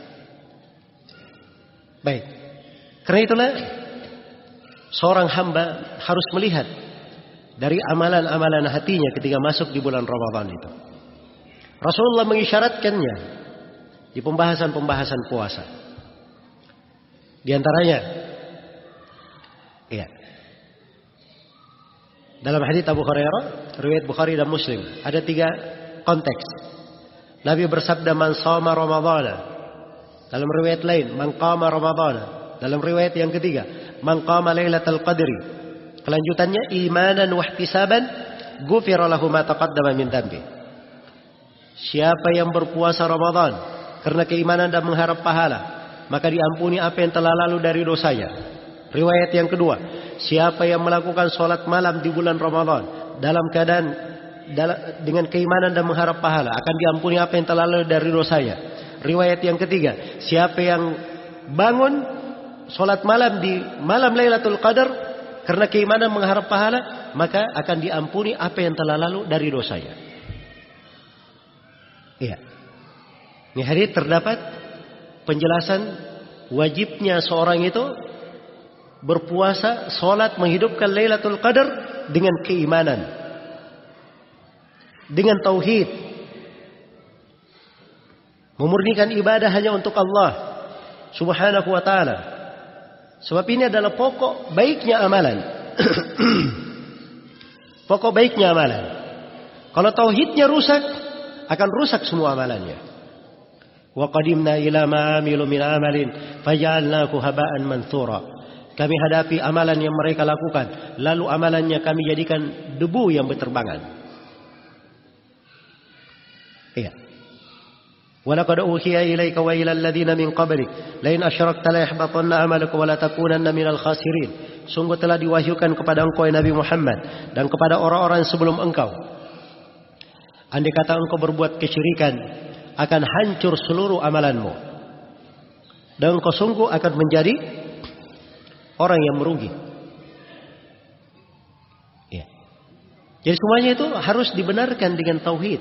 Baik. Karena itulah seorang hamba harus melihat dari amalan-amalan hatinya ketika masuk di bulan Ramadan itu. Rasulullah mengisyaratkannya di pembahasan-pembahasan puasa. Di antaranya, iya. Dalam hadits Abu Hurairah, riwayat Bukhari dan Muslim, ada 3 konteks. Nabi bersabda, "Man shoma Ramadhana." Dalam riwayat lain, "Man qama Ramadhana." Dalam riwayat yang ketiga, "Man qama Lailatul Qadri." Kelanjutannya, "Imanan wa ihtisaban, ghufira lahu ma taqaddama min dhanbi." Siapa yang berpuasa Ramadan karena keimanan dan mengharap pahala, maka diampuni apa yang telah lalu dari dosanya. Riwayat yang kedua, siapa yang melakukan sholat malam di bulan Ramadan dalam keadaan dengan keimanan dan mengharap pahala, akan diampuni apa yang telah lalu dari dosanya. Riwayat yang ketiga, siapa yang bangun sholat malam di malam Lailatul Qadar karena keimanan mengharap pahala, maka akan diampuni apa yang telah lalu dari dosanya. Iya. Ini hadis terdapat penjelasan wajibnya seorang itu berpuasa, sholat, menghidupkan Lailatul Qadar dengan keimanan, dengan tauhid, memurnikan ibadah hanya untuk Allah Subhanahu wa ta'ala. Sebab ini adalah pokok baiknya amalan. Pokok baiknya amalan. Kalau tauhidnya rusak, akan rusak semua amalannya. Wa qadimna ila ma amilu min amalin faja'alnahu haba'an manthura. Kami hadapi amalan yang mereka lakukan, lalu amalannya kami jadikan debu yang berterbangan. Iya. Wa laqad uhiya ilaika wa ila alladziina min qablik la in asyrakta la yahbatanna 'amaluka wa la takunanna minal khasirin. Sungguh telah diwahyukan kepada engkau ya Nabi Muhammad dan kepada orang-orang sebelum engkau. Andai kata engkau berbuat kesyirikan, akan hancur seluruh amalanmu. Dan engkau sungguh akan menjadi orang yang merugi. Ya. Jadi semuanya itu harus dibenarkan dengan tauhid.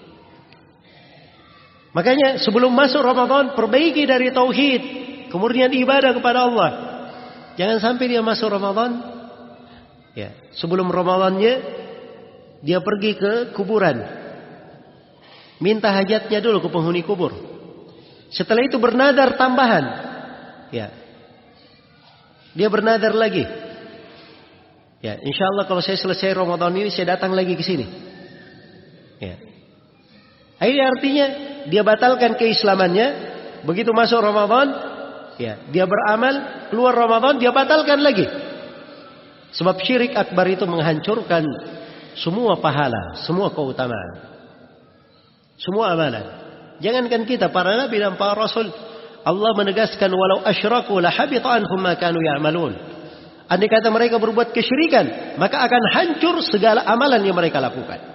Makanya sebelum masuk Ramadan, perbaiki dari tauhid, kemudian ibadah kepada Allah. Jangan sampai dia masuk Ramadan, ya, sebelum Ramadannya dia pergi ke kuburan, minta hajatnya dulu ke penghuni kubur. Setelah itu bernadar tambahan, ya, dia bernadar lagi. Ya, insya Allah kalau saya selesai Ramadan ini saya datang lagi ke sini. Ya. Ini artinya dia batalkan keislamannya. Begitu masuk Ramadan, ya, dia beramal, keluar Ramadan dia batalkan lagi. Sebab syirik akbar itu menghancurkan semua pahala, semua keutamaan, semua amalan. Jangankan kita, para nabi dan para rasul, Allah menegaskan walau asyraku la habita anhum ma kanu ya'malun. Andai kata mereka berbuat kesyirikan, maka akan hancur segala amalan yang mereka lakukan.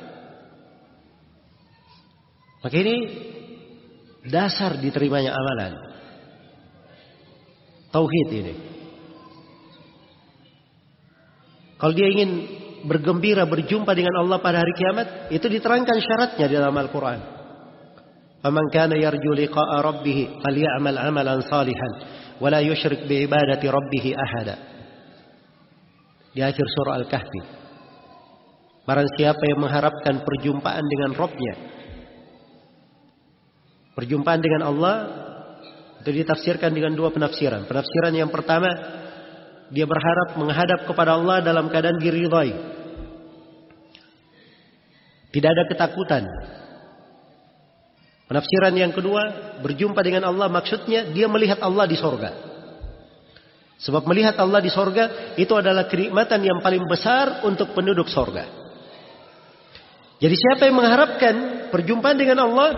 Maka ini dasar diterimanya amalan. Tauhid ini. Kalau dia ingin bergembira berjumpa dengan Allah pada hari kiamat, itu diterangkan syaratnya di dalam Al-Quran. Faman kana yarju liqa'a rabbih falyamal 'amalan salihan wa la yusyrik bi ibadati rabbih ahada. Di akhir surah Al-Kahfi. Barang siapa yang mengharapkan perjumpaan dengan Rabb-Nya, perjumpaan dengan Allah itu ditafsirkan dengan dua penafsiran. Penafsiran yang pertama, dia berharap menghadap kepada Allah dalam keadaan diridhai. Tidak ada ketakutan. Penafsiran yang kedua, berjumpa dengan Allah maksudnya dia melihat Allah di sorga. Sebab melihat Allah di sorga itu adalah kenikmatan yang paling besar untuk penduduk sorga. Jadi siapa yang mengharapkan perjumpaan dengan Allah,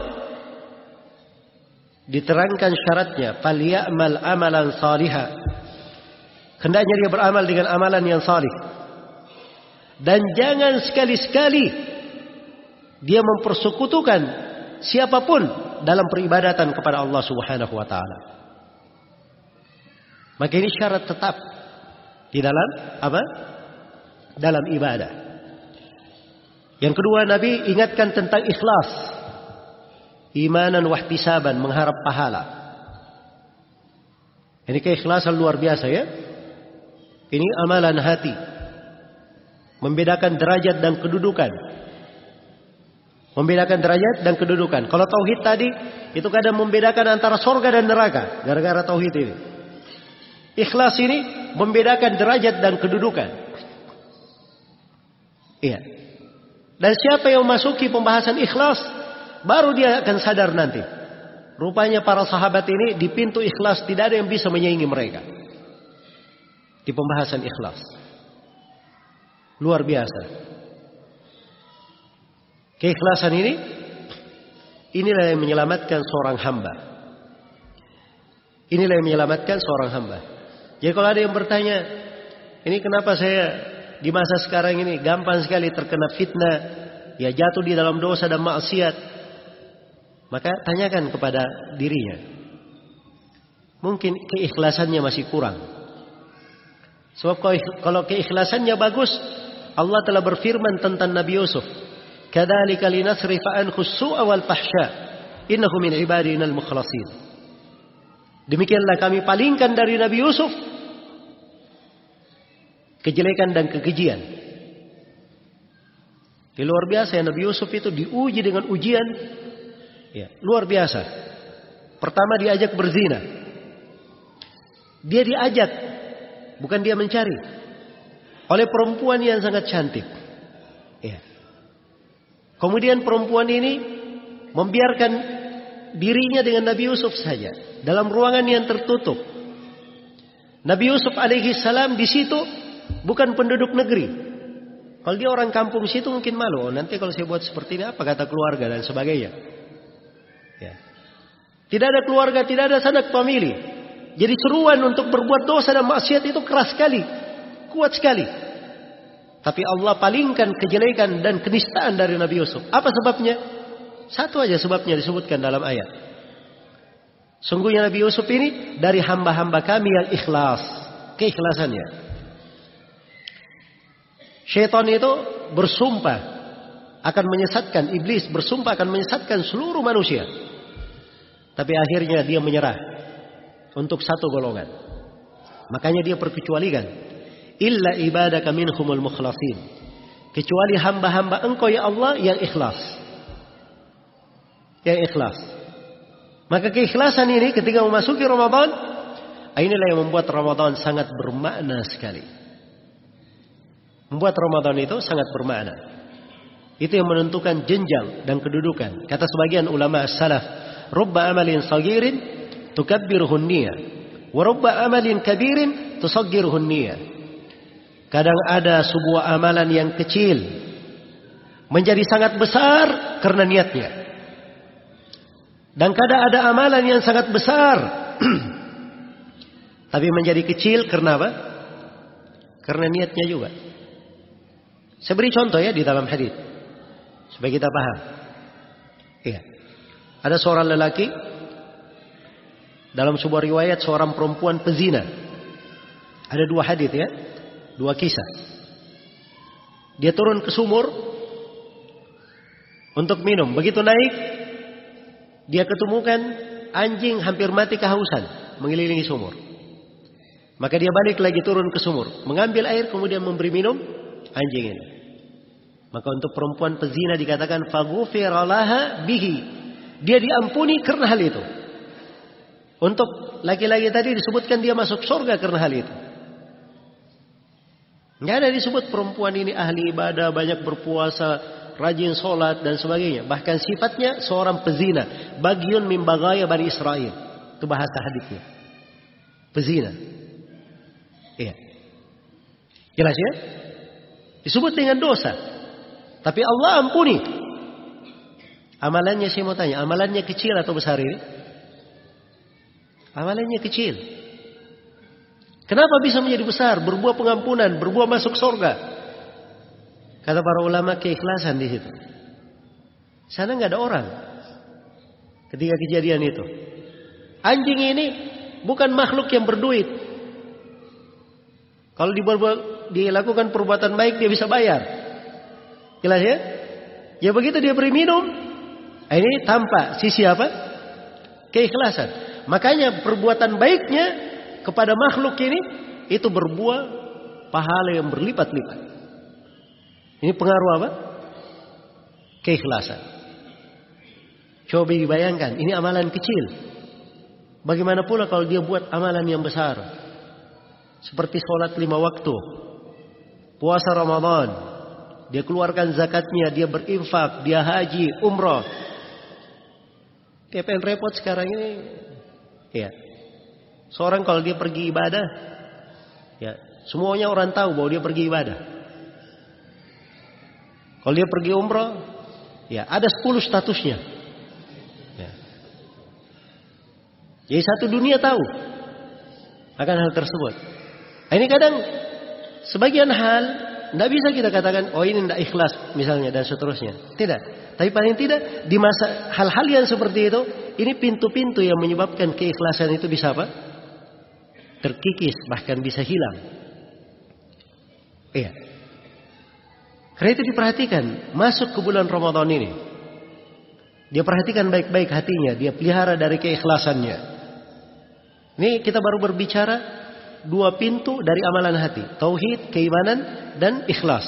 diterangkan syaratnya, falyamal amalan salihah. Hendaknya dia beramal dengan amalan yang salih. Dan jangan sekali-sekali dia mempersekutukan siapapun dalam peribadatan kepada Allah Subhanahu wa taala. Maka ini syarat tetap di dalam apa? Dalam ibadah. Yang kedua, Nabi ingatkan tentang ikhlas. Imanan wahtisaban, mengharap pahala. Ini keikhlasan luar biasa ya. Ini amalan hati. Membedakan derajat dan kedudukan. Membedakan derajat dan kedudukan. Kalau tauhid tadi, itu kadang membedakan antara surga dan neraka. Gara-gara tauhid ini. Ikhlas ini membedakan derajat dan kedudukan. Iya. Dan siapa yang memasuki pembahasan ikhlas, baru dia akan sadar nanti. Rupanya para sahabat ini di pintu ikhlas tidak ada yang bisa menyaingi mereka. Di pembahasan ikhlas. Luar biasa. Keikhlasan inilah yang menyelamatkan seorang hamba. Inilah yang menyelamatkan seorang hamba. Jadi kalau ada yang bertanya, ini kenapa saya di masa sekarang ini gampang sekali terkena fitnah, ya jatuh di dalam dosa dan maksiat. Maka tanyakan kepada dirinya. Mungkin keikhlasannya masih kurang. Sebab kalau keikhlasannya bagus, Allah telah berfirman tentang Nabi Yusuf, kadzalika linasrifa anhu as-su'a wal fahsya innahu min ibadina al-mukhlasin. Demikianlah kami palingkan dari Nabi Yusuf kejelekan dan kekejian. Luar biasa ya, Nabi Yusuf itu diuji dengan ujian ya, luar biasa. Pertama diajak berzina. Dia diajak, bukan dia mencari, oleh perempuan yang sangat cantik. Ya. Kemudian perempuan ini membiarkan dirinya dengan Nabi Yusuf saja dalam ruangan yang tertutup. Nabi Yusuf alaihi salam di situ bukan penduduk negeri. Kalau dia orang kampung situ mungkin malu. Oh, nanti kalau saya buat seperti ini apa kata keluarga dan sebagainya. Ya. Tidak ada keluarga, tidak ada sanak famili. Jadi seruan untuk berbuat dosa dan maksiat itu keras sekali, kuat sekali. Tapi Allah palingkan kejelekan dan kenistaan dari Nabi Yusuf. Apa sebabnya? Satu aja sebabnya disebutkan dalam ayat. Sungguhnya Nabi Yusuf ini dari hamba-hamba kami yang ikhlas. Keikhlasannya. Syaitan itu bersumpah akan menyesatkan, iblis bersumpah akan menyesatkan seluruh manusia. Tapi akhirnya dia menyerah untuk satu golongan. Makanya dia perkecualikan. Illa ibadaka minhumul mukhlasin. Kecuali hamba-hamba engkau ya Allah yang ikhlas. Yang ikhlas. Maka keikhlasan ini ketika memasuki Ramadan, inilah yang membuat Ramadan sangat bermakna sekali. Membuat Ramadan itu sangat bermakna. Itu yang menentukan jenjang dan kedudukan. Kata sebagian ulama as-salaf, rubba amalin sagirin tukabbiruhun niyah, wa rubba amalin kabirin tusaggiruhun niyah. Kadang ada sebuah amalan yang kecil menjadi sangat besar karena niatnya. Dan kadang ada amalan yang sangat besar tapi menjadi kecil karena apa? Karena niatnya juga. Saya beri contoh ya di dalam hadis supaya kita paham. Iya. Ada seorang lelaki dalam sebuah riwayat seorang perempuan pezina. Ada dua hadis ya. Dua kisah. Dia turun ke sumur untuk minum. Begitu naik, dia ketemukan anjing hampir mati kehausan mengelilingi sumur. Maka dia balik lagi turun ke sumur, mengambil air kemudian memberi minum anjing ini. Maka untuk perempuan pezina dikatakan faghufira laha bihi. Dia diampuni karena hal itu. Untuk laki-laki tadi disebutkan dia masuk surga karena hal itu. Nggak ada disebut perempuan ini ahli ibadah, banyak berpuasa, rajin sholat dan sebagainya. Bahkan sifatnya seorang pezina. Bagiun min bagaya Bani Israel. Itu bahasa hadisnya. Pezina. Iya. Jelas ya? Disebut dengan dosa. Tapi Allah ampuni. Amalannya saya mau tanya. Amalannya kecil atau besar ini? Amalannya kecil. Kenapa bisa menjadi besar? Berbuah pengampunan, berbuah masuk surga. Kata para ulama keikhlasan di situ. Sana nggak ada orang ketika kejadian itu. Anjing ini bukan makhluk yang berduit. Kalau dilakukan perbuatan baik dia bisa bayar. Jelas ya? Ya begitu dia beri minum. Ini tampak sisi apa? Keikhlasan. Makanya perbuatan baiknya kepada makhluk ini itu berbuah pahala yang berlipat-lipat. Ini pengaruh apa? Keikhlasan. Coba dibayangkan, ini amalan kecil. Bagaimana pula kalau dia buat amalan yang besar? Seperti sholat 5 waktu, puasa Ramadan, dia keluarkan zakatnya, dia berinfak, dia haji, umrah. Kayak pengen repot sekarang ini. Ya. Seorang kalau dia pergi ibadah, ya semuanya orang tahu bahwa dia pergi ibadah. Kalau dia pergi umrah, ya ada 10 statusnya. Ya. Jadi satu dunia tahu akan hal tersebut. Nah, ini kadang sebagian hal tidak bisa kita katakan, oh ini tidak ikhlas misalnya dan seterusnya. Tidak. Tapi paling tidak di masa hal-hal yang seperti itu, ini pintu-pintu yang menyebabkan keikhlasan itu bisa apa? Terkikis, bahkan bisa hilang. Iya. Karena itu diperhatikan, masuk ke bulan Ramadan ini. Dia perhatikan baik-baik hatinya, dia pelihara dari keikhlasannya. Ini kita baru berbicara 2 pintu dari amalan hati, tauhid, keimanan, dan ikhlas.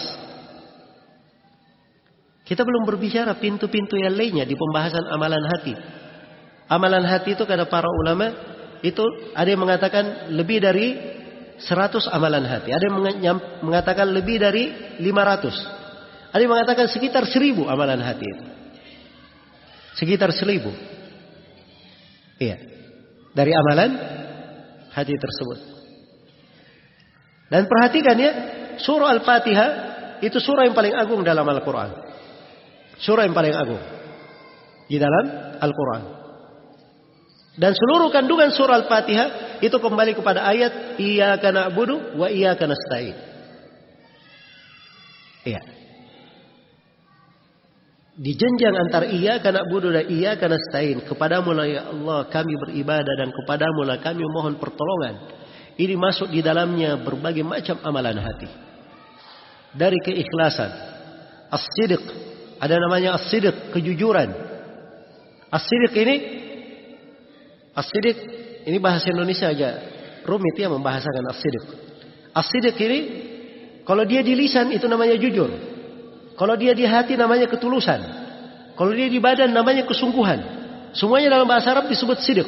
Kita belum berbicara pintu-pintu yang lainnya di pembahasan amalan hati. Amalan hati itu kata para ulama, itu ada yang mengatakan lebih dari 100 amalan hati. Ada yang mengatakan lebih dari 500. Ada yang mengatakan sekitar 1000 amalan hati itu. Sekitar 1000. Iya. Dari amalan hati tersebut. Dan perhatikan ya, surah Al-Fatihah itu surah yang paling agung dalam Al-Quran. Surah yang paling agung di dalam Al-Quran. Dan seluruh kandungan surah Al-Fatihah itu kembali kepada ayat Iyyaka na'budu wa iyyaka nasta'in. Iya. Di jenjang antara Iyyaka na'budu dan Iyyaka nasta'in, kepadamu lah ya Allah kami beribadah dan kepadamu lah kami mohon pertolongan. Ini masuk di dalamnya berbagai macam amalan hati. Dari keikhlasan, as-sidq, ada namanya as-sidq, kejujuran. As-sidq ini bahasa Indonesia agak rumit ya membahasakan as-sidq. As-sidq ini kalau dia di lisan itu namanya jujur. Kalau dia di hati namanya ketulusan. Kalau dia di badan namanya kesungguhan. Semuanya dalam bahasa Arab disebut sidq.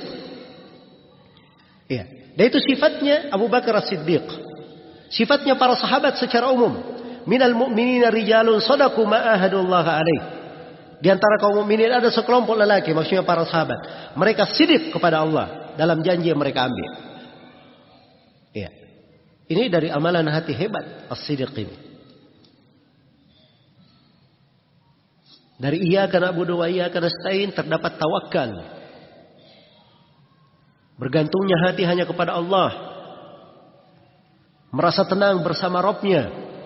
Iya. Dan itu sifatnya Abu Bakar As-Siddiq. Sifatnya para sahabat secara umum. Minal mu'minina rijalun sadaqu ma ahadullah alaih. Di antara kaum mukminin ada sekelompok lelaki, maksudnya para sahabat. Mereka sidq kepada Allah dalam janji yang mereka ambil. Iya. Ini dari amalan hati hebat as-sidq ini. Dari Iyyaka na'budu wa iyyaka nasta'in terdapat tawakal. Bergantungnya hati hanya kepada Allah. Merasa tenang bersama Rabb-Nya.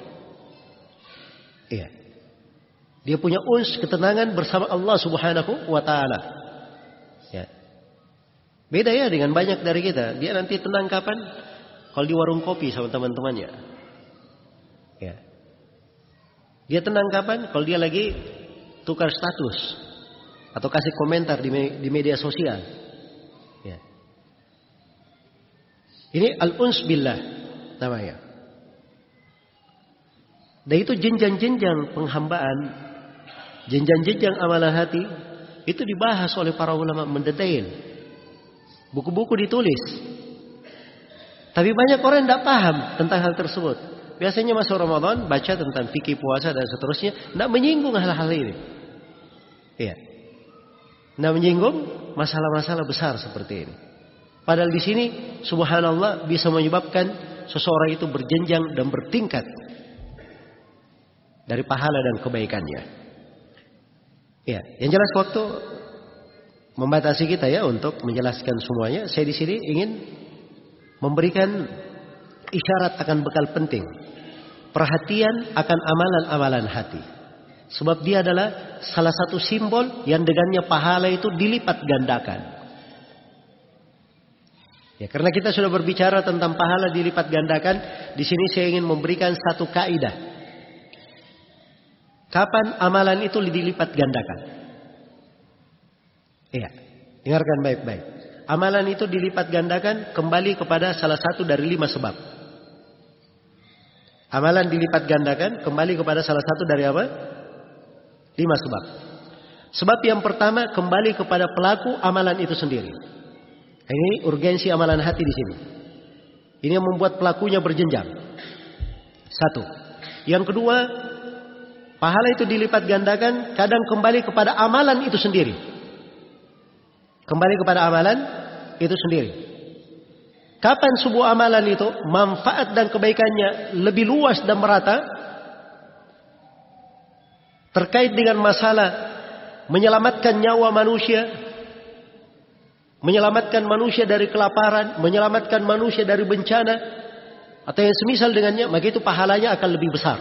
Iya. Dia punya uns ketenangan bersama Allah Subhanahu wa taala. Ya. Beda ya dengan banyak dari kita. Dia nanti tenang kapan? Kalau di warung kopi sama teman-temannya. Ya. Dia tenang kapan? Kalau dia lagi tukar status atau kasih komentar di media sosial. Ya. Ini al-uns billah namanya. Dan itu jenjang-jenjang penghambaan, jenjang-jenjang amalan hati itu dibahas oleh para ulama mendetail. Buku-buku ditulis. Tapi banyak orang tidak paham tentang hal tersebut. Biasanya masuk Ramadan baca tentang fikih puasa dan seterusnya, tidak menyinggung hal-hal ini. Iya. Tidak menyinggung masalah-masalah besar seperti ini. Padahal di sini subhanallah bisa menyebabkan seseorang itu berjenjang dan bertingkat dari pahala dan kebaikannya. Ya, yang jelas waktu membatasi kita ya untuk menjelaskan semuanya. Saya di sini ingin memberikan isyarat akan bekal penting. Perhatian akan amalan-amalan hati. Sebab dia adalah salah satu simbol yang dengannya pahala itu dilipat gandakan. Ya, karena kita sudah berbicara tentang pahala dilipat gandakan, di sini saya ingin memberikan satu kaidah. Kapan amalan itu dilipat gandakan? Iya, dengarkan baik-baik. Amalan itu dilipat gandakan kembali kepada salah satu dari 5 sebab. Amalan dilipat gandakan kembali kepada salah satu dari apa? 5 sebab. Sebab yang pertama kembali kepada pelaku amalan itu sendiri. Ini urgensi amalan hati di sini. Ini yang membuat pelakunya berjenjang. 1. Yang kedua, pahala itu dilipat gandakan kadang kembali kepada amalan itu sendiri. Kembali kepada amalan itu sendiri. Kapan sebuah amalan itu manfaat dan kebaikannya lebih luas dan merata? Terkait dengan masalah menyelamatkan nyawa manusia, menyelamatkan manusia dari kelaparan, menyelamatkan manusia dari bencana, atau yang semisal dengannya, maka itu pahalanya akan lebih besar.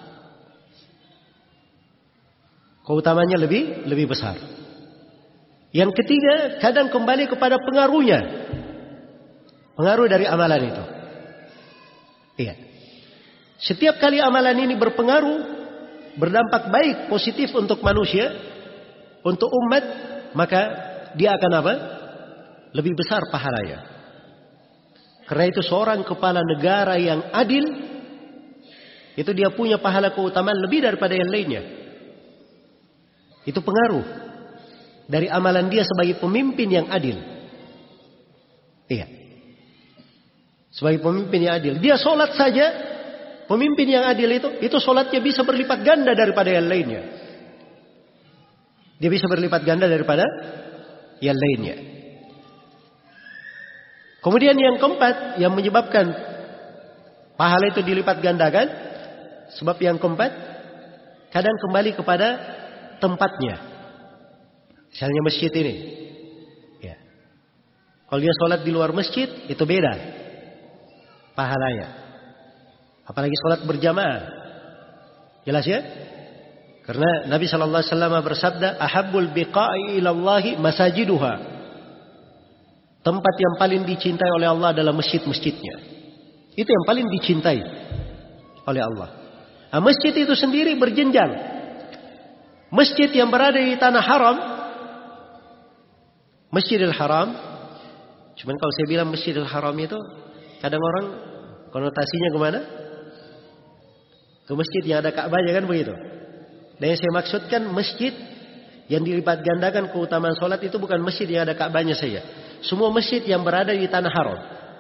Keutamaannya lebih besar. Yang ketiga, kadang kembali kepada pengaruhnya. Pengaruh dari amalan itu. Iya. Setiap kali amalan ini berpengaruh, berdampak baik, positif untuk manusia, untuk umat, maka dia akan apa? Lebih besar pahalanya. Karena itu seorang kepala negara yang adil, itu dia punya pahala keutamaan lebih daripada yang lainnya. Itu pengaruh dari amalan dia sebagai pemimpin yang adil. Iya. Sebagai pemimpin yang adil. Dia sholat saja, pemimpin yang adil itu sholatnya bisa berlipat ganda daripada yang lainnya. Dia bisa berlipat ganda daripada yang lainnya. Kemudian yang keempat yang menyebabkan pahala itu dilipat gandakan, sebab yang keempat kadang kembali kepada tempatnya. Misalnya masjid ini, ya. Kalau dia sholat di luar masjid itu beda pahalanya. Apalagi sholat berjamaah, jelas ya? Karena Nabi Shallallahu Alaihi Wasallam bersabda, "Ahabbul biqa'i ilallahi masajiduha." Tempat yang paling dicintai oleh Allah adalah masjid-masjidnya. Itu yang paling dicintai oleh Allah. Nah, masjid itu sendiri berjenjang. Masjid yang berada di tanah haram, Masjidil Haram. Cuman kalau saya bilang Masjidil Haram itu, kadang orang konotasinya kemana? Ke masjid yang ada Ka'bahnya, kan begitu. Dan yang saya maksudkan masjid yang dilipat gandakan keutamaan sholat itu bukan masjid yang ada Ka'bahnya saja. Semua masjid yang berada di tanah haram.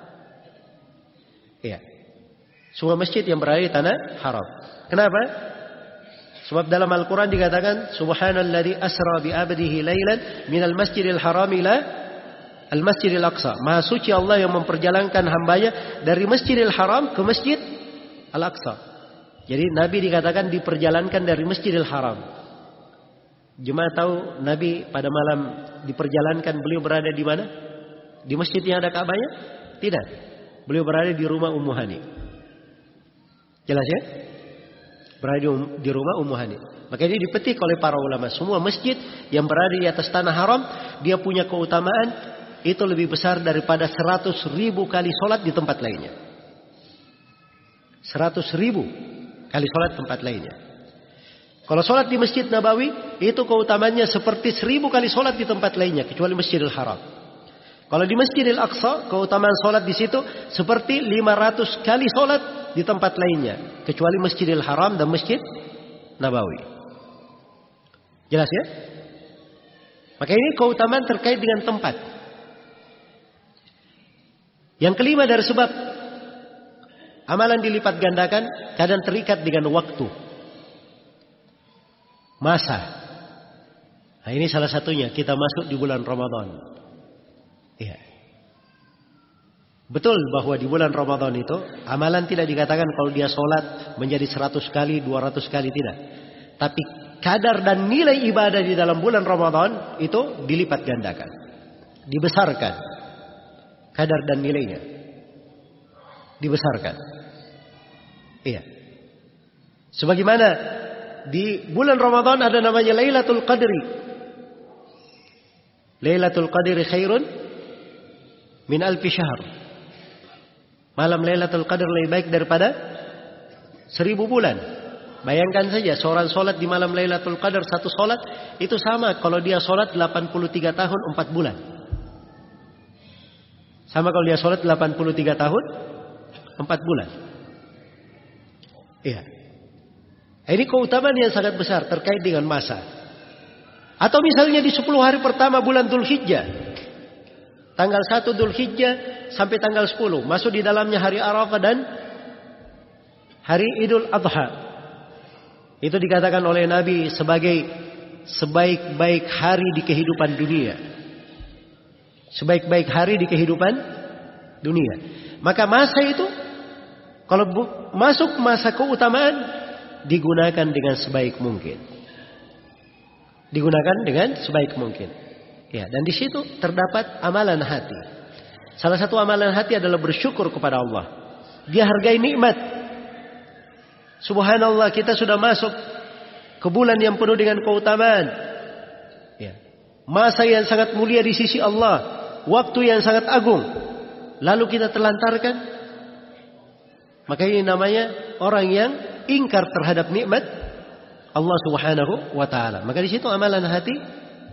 Iya. Semua masjid yang berada di tanah haram. Kenapa? Sebab dalam Al-Quran dikatakan, Subhanalladzi asra bi abdihi laylan minal masjidil haram ila al-masjidil aqsa. Maha suci Allah yang memperjalankan hambanya dari masjidil haram ke masjid al-aqsa. Jadi Nabi dikatakan diperjalankan dari masjidil haram. Jemaah tahu Nabi pada malam diperjalankan, beliau berada di mana? Di masjid yang ada Ka'bahnya? Tidak. Beliau berada di rumah Ummu Hani. Jelas ya? Berada di rumah Ummu Hani. Maka ini dipetik oleh para ulama. Semua masjid yang berada di atas tanah haram, dia punya keutamaan itu lebih besar daripada 100.000 kali sholat di tempat lainnya. 100.000 kali sholat tempat lainnya. Kalau sholat di Masjid Nabawi, itu keutamannya seperti 1000 kali sholat di tempat lainnya, kecuali Masjidil Haram. Kalau di Masjidil Aqsa, keutamaan sholat di situ seperti 500 kali sholat di tempat lainnya, kecuali Masjidil Haram dan Masjid Nabawi. Jelas ya? Maka ini keutamaan terkait dengan tempat. Yang kelima dari sebab amalan dilipat gandakan, kadang terikat dengan waktu. Masa. Nah, ini salah satunya, kita masuk di bulan Ramadan. Iya. Betul bahwa di bulan Ramadan itu amalan tidak dikatakan kalau dia sholat menjadi 100 kali, 200 kali, tidak. Tapi kadar dan nilai ibadah di dalam bulan Ramadan itu dilipat gandakan, dibesarkan. Kadar dan nilainya dibesarkan. Iya. Sebagaimana di bulan Ramadan ada namanya Lailatul Qadri. Lailatul Qadri khairun min alfi syahr. Malam Lailatul Qadar lebih baik daripada 1000 bulan. Bayangkan saja seorang sholat di malam Lailatul Qadar, satu sholat itu sama kalau dia sholat 83 tahun 4 bulan. Sama kalau dia sholat 83 tahun 4 bulan. Iya. Ini keutamaan yang sangat besar terkait dengan masa. Atau misalnya di 10 hari pertama bulan Dzulhijjah. Tanggal 1 Dzulhijjah sampai tanggal 10. Masuk di dalamnya hari Arafah dan hari Idul Adha. Itu dikatakan oleh Nabi sebagai sebaik-baik hari di kehidupan dunia. Sebaik-baik hari di kehidupan dunia. Maka masa itu, kalau masuk masa keutamaan, digunakan dengan sebaik mungkin. Digunakan dengan sebaik mungkin. Ya, dan di situ terdapat amalan hati. Salah satu amalan hati adalah bersyukur kepada Allah. Dia hargai nikmat. Subhanallah, kita sudah masuk ke bulan yang penuh dengan keutamaan. Ya. Masa yang sangat mulia di sisi Allah. Waktu yang sangat agung. Lalu kita telantarkan. Maka ini namanya orang yang ingkar terhadap nikmat Allah Subhanahu wa ta'ala. Maka di situ amalan hati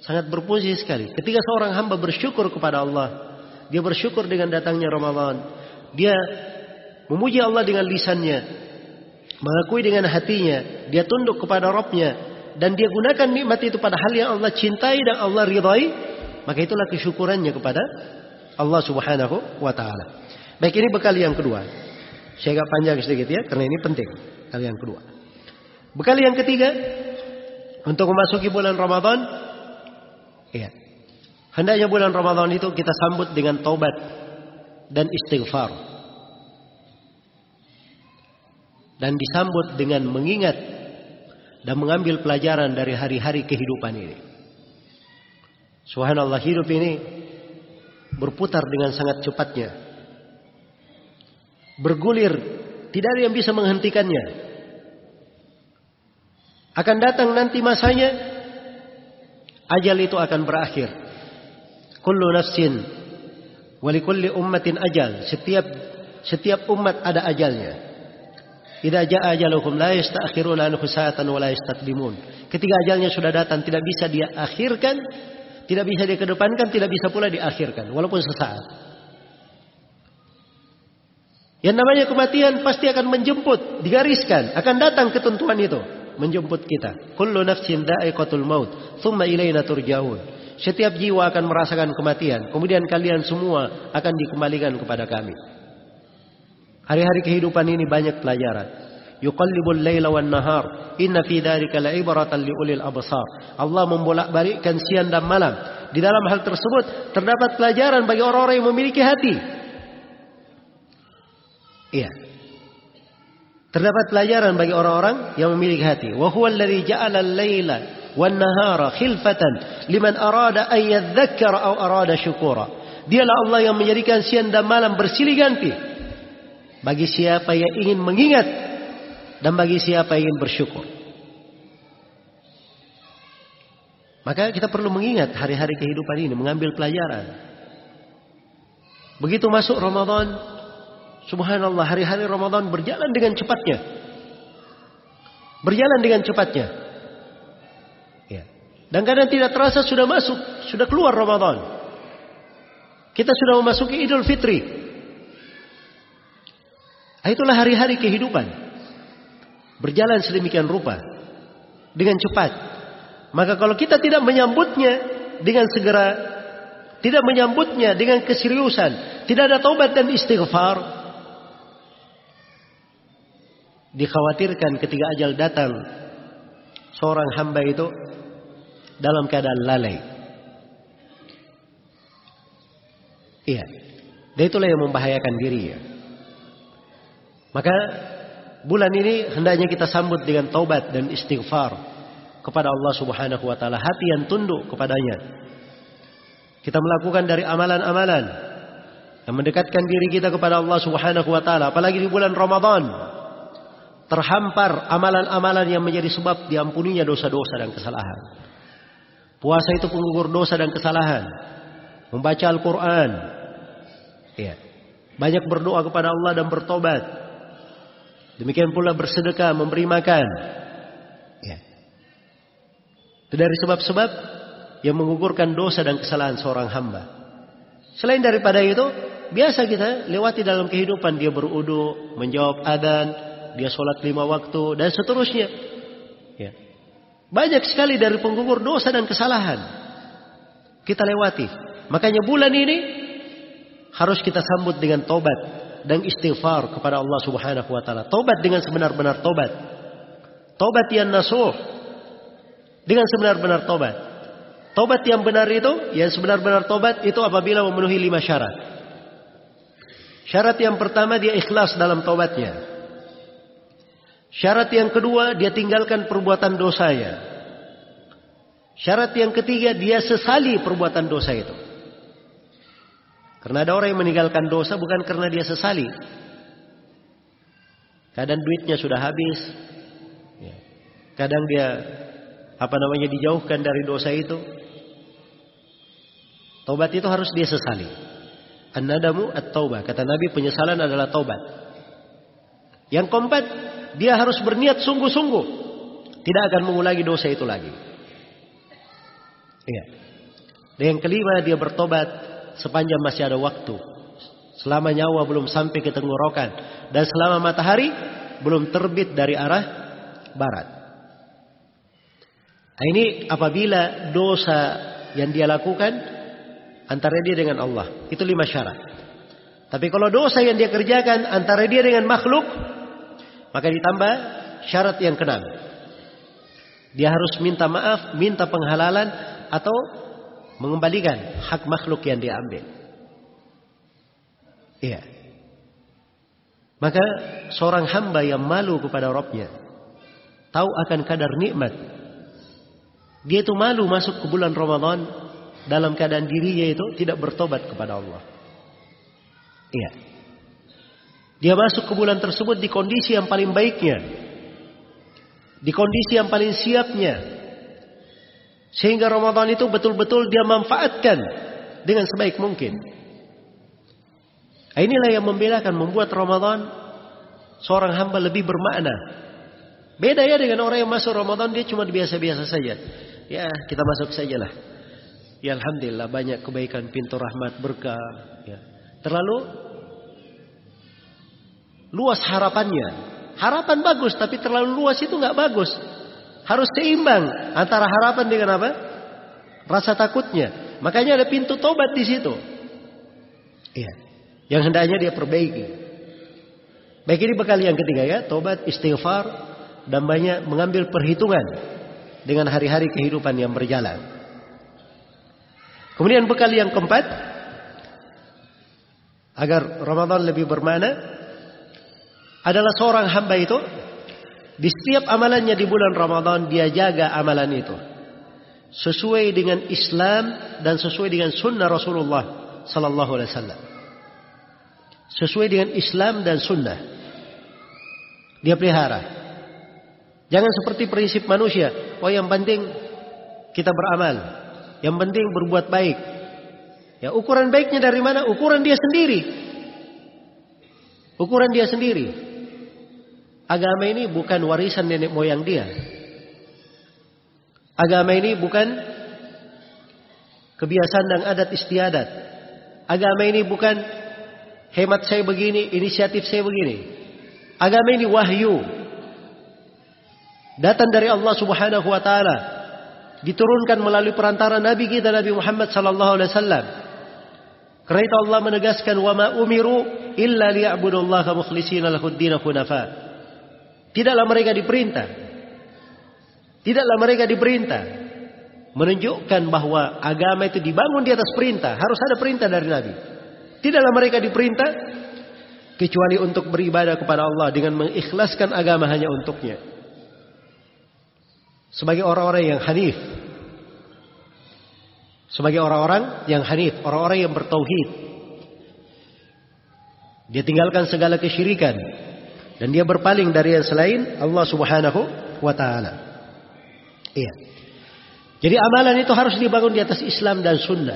Sangat berfungsi sekali. Ketika seorang hamba bersyukur kepada Allah, dia bersyukur dengan datangnya Ramadan, dia memuji Allah dengan lisannya, mengakui dengan hatinya, dia tunduk kepada Rabb-Nya, dan dia gunakan nikmat itu pada hal yang Allah cintai dan Allah ridhai, maka itulah kesyukurannya kepada Allah Subhanahu wa taala. Baik, ini bekal yang kedua. Saya agak panjang sedikit ya, karena ini penting. Bekal yang kedua. Bekal yang ketiga, untuk memasuki bulan Ramadan, ya, hendaknya bulan Ramadan itu kita sambut dengan taubat dan istighfar. Dan disambut dengan mengingat dan mengambil pelajaran dari hari-hari kehidupan ini. Subhanallah, hidup ini berputar dengan sangat cepatnya. Bergulir, tidak ada yang bisa menghentikannya. Akan datang nanti masanya, ajal itu akan berakhir. Kullu nafsin wa likulli ummatin ajal. Setiap umat ada ajalnya. Idza jaa ajaluhum la yasta'khiruna anhu sa'atan wa la yastaqdimun. Ketika ajalnya sudah datang, tidak bisa dia akhirkan, tidak bisa dia kedepankan, tidak bisa pula diakhirkan walaupun sesaat. Yang namanya kematian pasti akan menjemput, digariskan, akan datang ketentuan itu menjemput kita. Kullu nafsin dha'iqatul maut, tsumma ilaina turja'un. Setiap jiwa akan merasakan kematian, kemudian kalian semua akan dikembalikan kepada kami. Hari-hari kehidupan ini banyak pelajaran. Yuqallibul laila wan nahar, inna fi dzalika la'ibratan liulil absar. Allah membolak-balikkan siang dan malam. Di dalam hal tersebut terdapat pelajaran bagi orang-orang yang memiliki hati. Iya. Terdapat pelajaran bagi orang-orang yang memiliki hati. Wa huwa alladzi ja'ala al-laila wan nahara khilfatan liman arada an yadhakkara aw arada syukura. Dialah Allah yang menjadikan siang dan malam bersilih ganti bagi siapa yang ingin mengingat dan bagi siapa yang ingin bersyukur. Maka kita perlu mengingat hari-hari kehidupan ini, mengambil pelajaran. Begitu masuk Ramadan, subhanallah, hari-hari Ramadan berjalan dengan cepatnya. Berjalan dengan cepatnya. Ya. Dan kadang tidak terasa sudah masuk, sudah keluar Ramadan. Kita sudah memasuki Idul Fitri. Itulah hari-hari kehidupan. Berjalan sedemikian rupa. Dengan cepat. Maka kalau kita tidak menyambutnya dengan segera, tidak menyambutnya dengan keseriusan, tidak ada taubat dan istighfar, dikhawatirkan ketika ajal datang, seorang hamba itu dalam keadaan lalai. Iya. Dan itulah yang membahayakan dirinya. Maka bulan ini hendaknya kita sambut dengan taubat dan istighfar kepada Allah Subhanahu wa taala, hati yang tunduk kepadanya. Kita melakukan dari amalan-amalan yang mendekatkan diri kita kepada Allah Subhanahu wa taala, apalagi di bulan Ramadan. Terhampar amalan-amalan yang menjadi sebab diampuninya dosa-dosa dan kesalahan. Puasa itu penggugur dosa dan kesalahan. Membaca Al-Quran. Ya. Banyak berdoa kepada Allah dan bertobat. Demikian pula bersedekah, memberi makan. Ya. Itu dari sebab-sebab yang menggugurkan dosa dan kesalahan seorang hamba. Selain daripada itu, biasa kita lewati dalam kehidupan. Dia berudu, menjawab adzan, dia sholat 5 waktu, dan seterusnya. Ya. Banyak sekali dari penggugur dosa dan kesalahan kita lewati. Makanya bulan ini harus kita sambut dengan tobat dan istighfar kepada Allah Subhanahu wa taala. Tobat dengan sebenar-benar tobat. Tobat yang nasuh. Dengan sebenar-benar tobat. Tobat yang benar itu, yang sebenar-benar tobat itu apabila memenuhi 5 syarat. Syarat yang pertama, dia ikhlas dalam tobatnya. Syarat yang kedua, dia tinggalkan perbuatan dosanya. Syarat yang ketiga, dia sesali perbuatan dosa itu. Karena ada orang yang meninggalkan dosa bukan karena dia sesali. Kadang duitnya sudah habis. Kadang dia dijauhkan dari dosa itu. Taubat itu harus dia sesali. An-nadamu at-taubah. Kata Nabi, penyesalan adalah taubat. Yang keempat, dia harus berniat sungguh-sungguh tidak akan mengulangi dosa itu lagi. Iya. Dan yang kelima, dia bertobat sepanjang masih ada waktu. Selama nyawa belum sampai ke tenggorokan dan selama matahari belum terbit dari arah barat. Nah, ini apabila dosa yang dia lakukan antara dia dengan Allah, itu 5 syarat. Tapi kalau dosa yang dia kerjakan antara dia dengan makhluk, maka ditambah syarat yang ke-6. Dia harus minta maaf, minta penghalalan, atau mengembalikan hak makhluk yang dia ambil. Iya. Maka seorang hamba yang malu kepada Rabbnya, tahu akan kadar nikmat, dia itu malu masuk ke bulan Ramadan dalam keadaan dirinya itu tidak bertobat kepada Allah. Iya. Dia masuk ke bulan tersebut di kondisi yang paling baiknya, di kondisi yang paling siapnya, sehingga Ramadan itu betul-betul dia manfaatkan dengan sebaik mungkin. Inilah yang membedakan, membuat Ramadan seorang hamba lebih bermakna. Beda ya dengan orang yang masuk Ramadan dia cuma biasa-biasa saja. Ya kita masuk sajalah. Ya alhamdulillah banyak kebaikan, pintu rahmat, berkah. Ya. Terlalu luas harapannya. Harapan bagus tapi terlalu luas itu nggak bagus. Harus seimbang antara harapan dengan apa? Rasa takutnya. Makanya ada pintu tobat di situ. Iya. Yang hendaknya dia perbaiki. Baik, ini bekal yang ketiga ya, tobat, istighfar, dan banyak mengambil perhitungan dengan hari-hari kehidupan yang berjalan. Kemudian bekal yang keempat, agar Ramadan lebih bermakna, adalah seorang hamba itu di setiap amalannya di bulan Ramadan dia jaga amalan itu sesuai dengan Islam dan sesuai dengan sunnah Rasulullah sallallahu alaihi wasallam. Sesuai dengan Islam dan sunnah dia pelihara. Jangan seperti prinsip manusia, oh yang penting kita beramal, yang penting berbuat baik. Ya, ukuran baiknya dari mana? Ukuran dia sendiri. Ukuran dia sendiri. Agama ini bukan warisan nenek moyang dia. Agama ini bukan kebiasaan dan adat istiadat. Agama ini bukan hemat saya begini, inisiatif saya begini. Agama ini wahyu. Datang dari Allah Subhanahu wa taala. Diturunkan melalui perantara Nabi kita Nabi Muhammad sallallahu alaihi wasallam. Karena itu Allah menegaskan wa ma umiru illa liya'budullaha mukhlishina lahud-din hunafa. Tidaklah mereka diperintah menunjukkan bahwa agama itu dibangun di atas perintah, harus ada perintah dari Nabi. Tidaklah mereka diperintah kecuali untuk beribadah kepada Allah dengan mengikhlaskan agama hanya untuknya. Sebagai orang-orang yang hanif. Sebagai orang-orang yang hanif, orang-orang yang bertauhid. Dia tinggalkan segala kesyirikan dan dia berpaling dari yang selain Allah Subhanahu wa taala. Iya. Jadi amalan itu harus dibangun di atas Islam dan sunnah.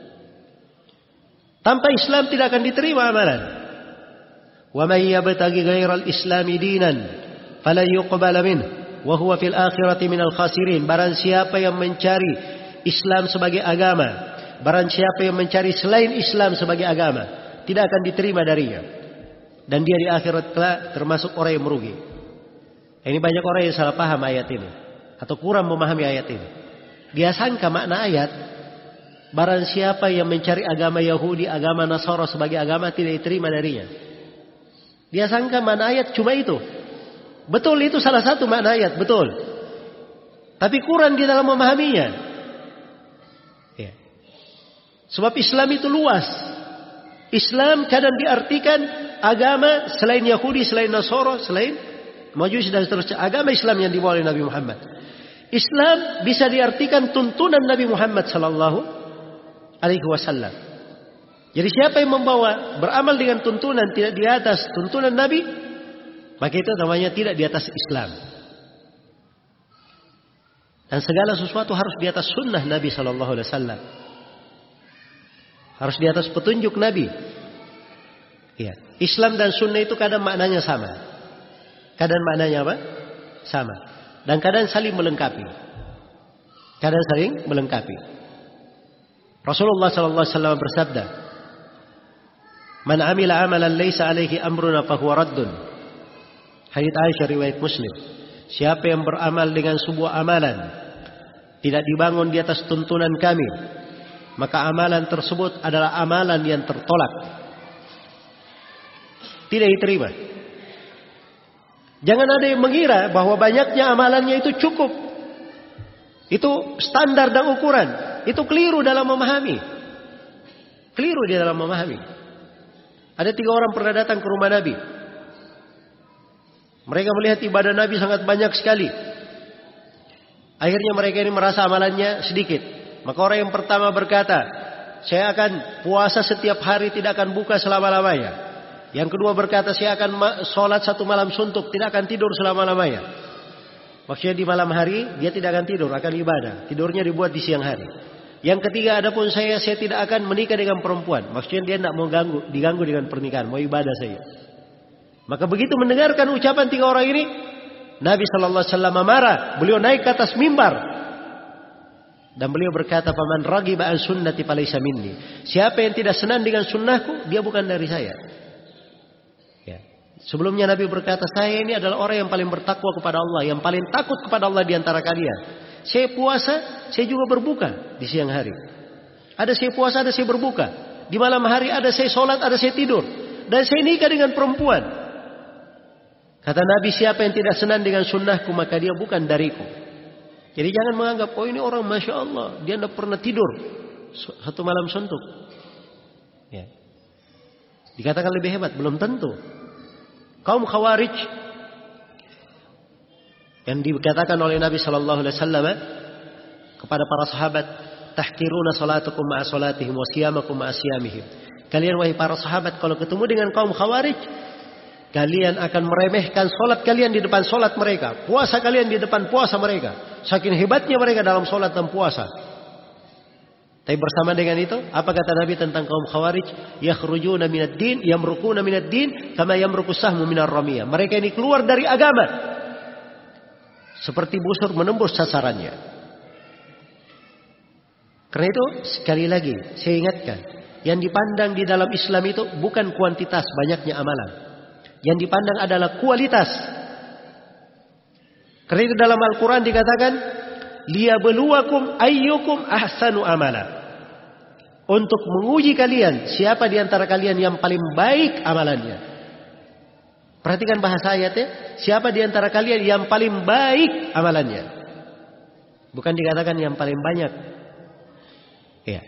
Tanpa Islam tidak akan diterima amalan. Wa may yabtaghi ghairal islami dinan falan yuqbala minhu wa huwa fil akhirati minal khasirin. Barang siapa yang mencari Islam sebagai agama, barang siapa yang mencari selain Islam sebagai agama, tidak akan diterima darinya. Dan dia di akhirat termasuk orang yang merugi. Ini banyak orang yang salah paham ayat ini atau kurang memahami ayat ini. Dia sangka makna ayat, barang siapa yang mencari agama Yahudi, agama Nasara sebagai agama tidak diterima darinya. Dia sangka makna ayat cuma itu. Betul, itu salah satu makna ayat, betul. Tapi kurang di dalam memahaminya. Ya. Sebab Islam itu luas. Islam kadang diartikan agama selain Yahudi, selain Nasara, selain Majusi dan seterusnya. Agama Islam yang dibawa oleh Nabi Muhammad. Islam bisa diartikan tuntunan Nabi Muhammad sallallahu alaihi wasallam. Jadi siapa yang membawa beramal dengan tuntunan tidak di atas tuntunan Nabi, maka itu namanya tidak di atas Islam. Dan segala sesuatu harus di atas sunnah Nabi sallallahu alaihi wasallam. Harus di atas petunjuk Nabi. Ya. Islam dan sunnah itu kadang maknanya sama. Kadang maknanya apa? Sama. Dan kadang saling melengkapi. Kadang saling melengkapi. Rasulullah sallallahu alaihi wasallam bersabda, "Man 'amila 'amalan laisa 'alaihi amruna fahuwa raddun." Hadits Aisyah riwayat Muslim. Siapa yang beramal dengan sebuah amalan tidak dibangun di atas tuntunan kami, maka amalan tersebut adalah amalan yang tertolak, tidak diterima. Jangan ada yang mengira bahwa banyaknya amalannya itu cukup, itu standar dan ukuran. Itu keliru dalam memahami. Keliru di dalam memahami. Ada 3 orang pernah datang ke rumah Nabi. Mereka melihat ibadah Nabi sangat banyak sekali. Akhirnya mereka ini merasa amalannya sedikit. Maka orang yang pertama berkata, "Saya akan puasa setiap hari, tidak akan buka selama-lamanya." Yang kedua berkata, "Saya akan sholat 1 malam suntuk, tidak akan tidur selama-lamanya." Maksudnya di malam hari dia tidak akan tidur, akan ibadah. Tidurnya dibuat di siang hari. Yang ketiga, adapun saya tidak akan menikah dengan perempuan. Maksudnya dia tidak mau diganggu dengan pernikahan, mau ibadah saja. Maka begitu mendengarkan ucapan 3 orang ini, Nabi sallallahu alaihi wasallam marah. Beliau naik ke atas mimbar dan beliau berkata, "Faman raghiba an sunnati falaysa minni." Siapa yang tidak senang dengan sunnahku, dia bukan dari saya. Ya. Sebelumnya Nabi berkata, "Saya ini adalah orang yang paling bertakwa kepada Allah, yang paling takut kepada Allah di antara kalian. Saya puasa, saya juga berbuka di siang hari. Ada saya puasa, ada saya berbuka. Di malam hari ada saya sholat, ada saya tidur. Dan saya nikah dengan perempuan." Kata Nabi, siapa yang tidak senang dengan sunnahku, maka dia bukan dariku. Jadi jangan menganggap, oh ini orang Masya Allah, dia tidak pernah tidur 1 malam suntuk. Ya. Dikatakan lebih hebat, belum tentu. Kaum Khawarij yang dikatakan oleh Nabi sallallahu alaihi wasallam kepada para sahabat, "Tahqiruna salatukum ma'a salatihim wa siyamakum ma'a siyamihim." Kalian wahai para sahabat, kalau ketemu dengan kaum Khawarij, kalian akan meremehkan solat kalian di depan solat mereka, puasa kalian di depan puasa mereka. Saking hebatnya mereka dalam solat dan puasa. Tapi bersama dengan itu, apa kata Nabi tentang kaum Khawarij? Yakhrujuna minad din, yamruquna minad din, kama yamruqu sahmu minar ramiyah. Mereka ini keluar dari agama seperti busur menembus sasarannya. Karena itu sekali lagi saya ingatkan, yang dipandang di dalam Islam itu bukan kuantitas banyaknya amalan. Yang dipandang adalah kualitas. Karena itu dalam Al-Quran dikatakan, "Liyabluwakum ayyukum ahsanu amala." Untuk menguji kalian, siapa di antara kalian yang paling baik amalannya. Perhatikan bahasa ayatnya, siapa di antara kalian yang paling baik amalannya. Bukan dikatakan yang paling banyak. Ya.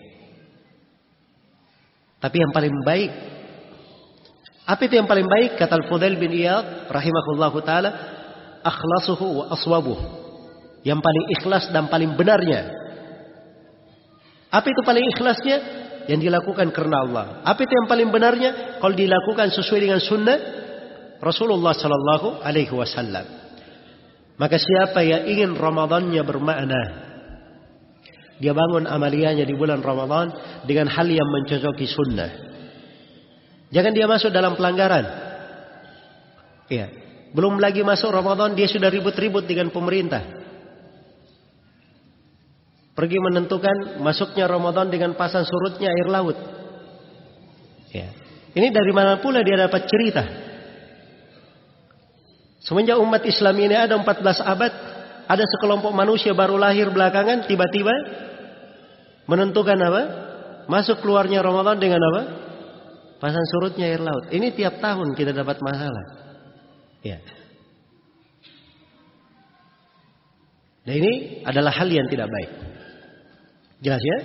Tapi yang paling baik. Apa itu yang paling baik? Kata Al-Fudail bin Iyad rahimahullahu ta'ala, "Akhlasuhu wa aswabuh." Yang paling ikhlas dan paling benarnya. Apa itu paling ikhlasnya? Yang dilakukan karena Allah. Apa itu yang paling benarnya? Kalau dilakukan sesuai dengan sunnah Rasulullah sallallahu alaihi wasallam. Maka siapa yang ingin Ramadannya bermakna, dia bangun amaliyahnya di bulan Ramadan dengan hal yang mencocoki sunnah. Jangan dia masuk dalam pelanggaran. Ya. Belum lagi masuk Ramadan dia sudah ribut-ribut dengan pemerintah. Pergi menentukan masuknya Ramadan dengan pasang surutnya air laut. Ya. Ini dari mana pula dia dapat cerita? Semenjak umat Islam ini ada 14 abad, ada sekelompok manusia baru lahir belakangan tiba-tiba menentukan apa? Masuk keluarnya Ramadan dengan apa? Pasang surutnya air laut. Ini tiap tahun kita dapat masalah. Ya. Nah ini adalah hal yang tidak baik. Jelas ya?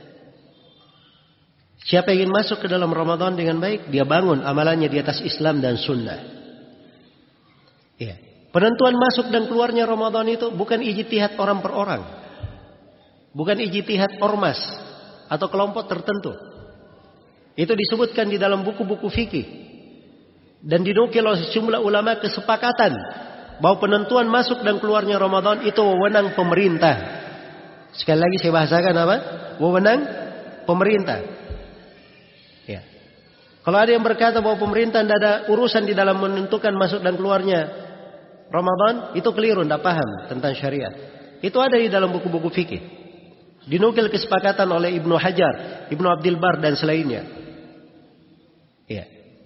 Siapa yang ingin masuk ke dalam Ramadan dengan baik, dia bangun amalannya di atas Islam dan sunnah. Ya. Penentuan masuk dan keluarnya Ramadan itu bukan ijtihad orang per orang. Bukan ijtihad ormas atau kelompok tertentu. Itu disebutkan di dalam buku-buku fikih. Dan dinukil oleh sejumlah ulama kesepakatan bahwa penentuan masuk dan keluarnya Ramadan itu wewenang pemerintah. Sekali lagi saya bahasakan apa? Wewenang pemerintah. Ya. Kalau ada yang berkata bahwa pemerintah tidak ada urusan di dalam menentukan masuk dan keluarnya Ramadan, itu keliru, tidak paham tentang syariat. Itu ada di dalam buku-buku fikih. Dinukil kesepakatan oleh Ibnu Hajar, Ibnu Abdul Bar dan selainnya. Ya.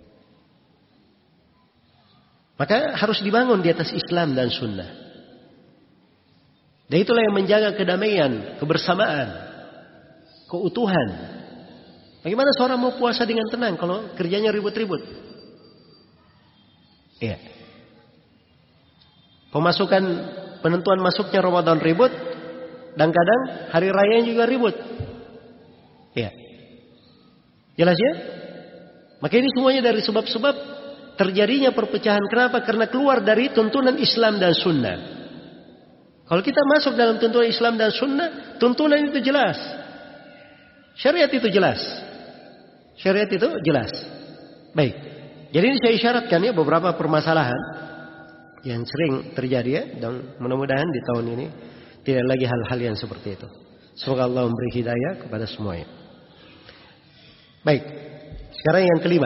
Maka harus dibangun di atas Islam dan Sunnah. Dan itulah yang menjaga kedamaian, kebersamaan, keutuhan. Bagaimana seorang mau puasa dengan tenang kalau kerjanya ribut-ribut? Iya. Pemasukan penentuan masuknya Ramadan ribut, dan kadang hari raya juga ribut. Iya. Jelas ya? Maka ini semuanya dari sebab-sebab terjadinya perpecahan. Kenapa? Karena keluar dari tuntunan Islam dan Sunnah. Kalau kita masuk dalam tuntunan Islam dan Sunnah, tuntunan itu jelas. Syariat itu jelas. Syariat itu jelas. Baik. Jadi ini saya isyaratkan ya beberapa permasalahan yang sering terjadi ya. Dan mudah-mudahan di tahun ini tidak lagi hal-hal yang seperti itu. Semoga Allah memberi hidayah kepada semuanya. Baik. Sekarang yang kelima.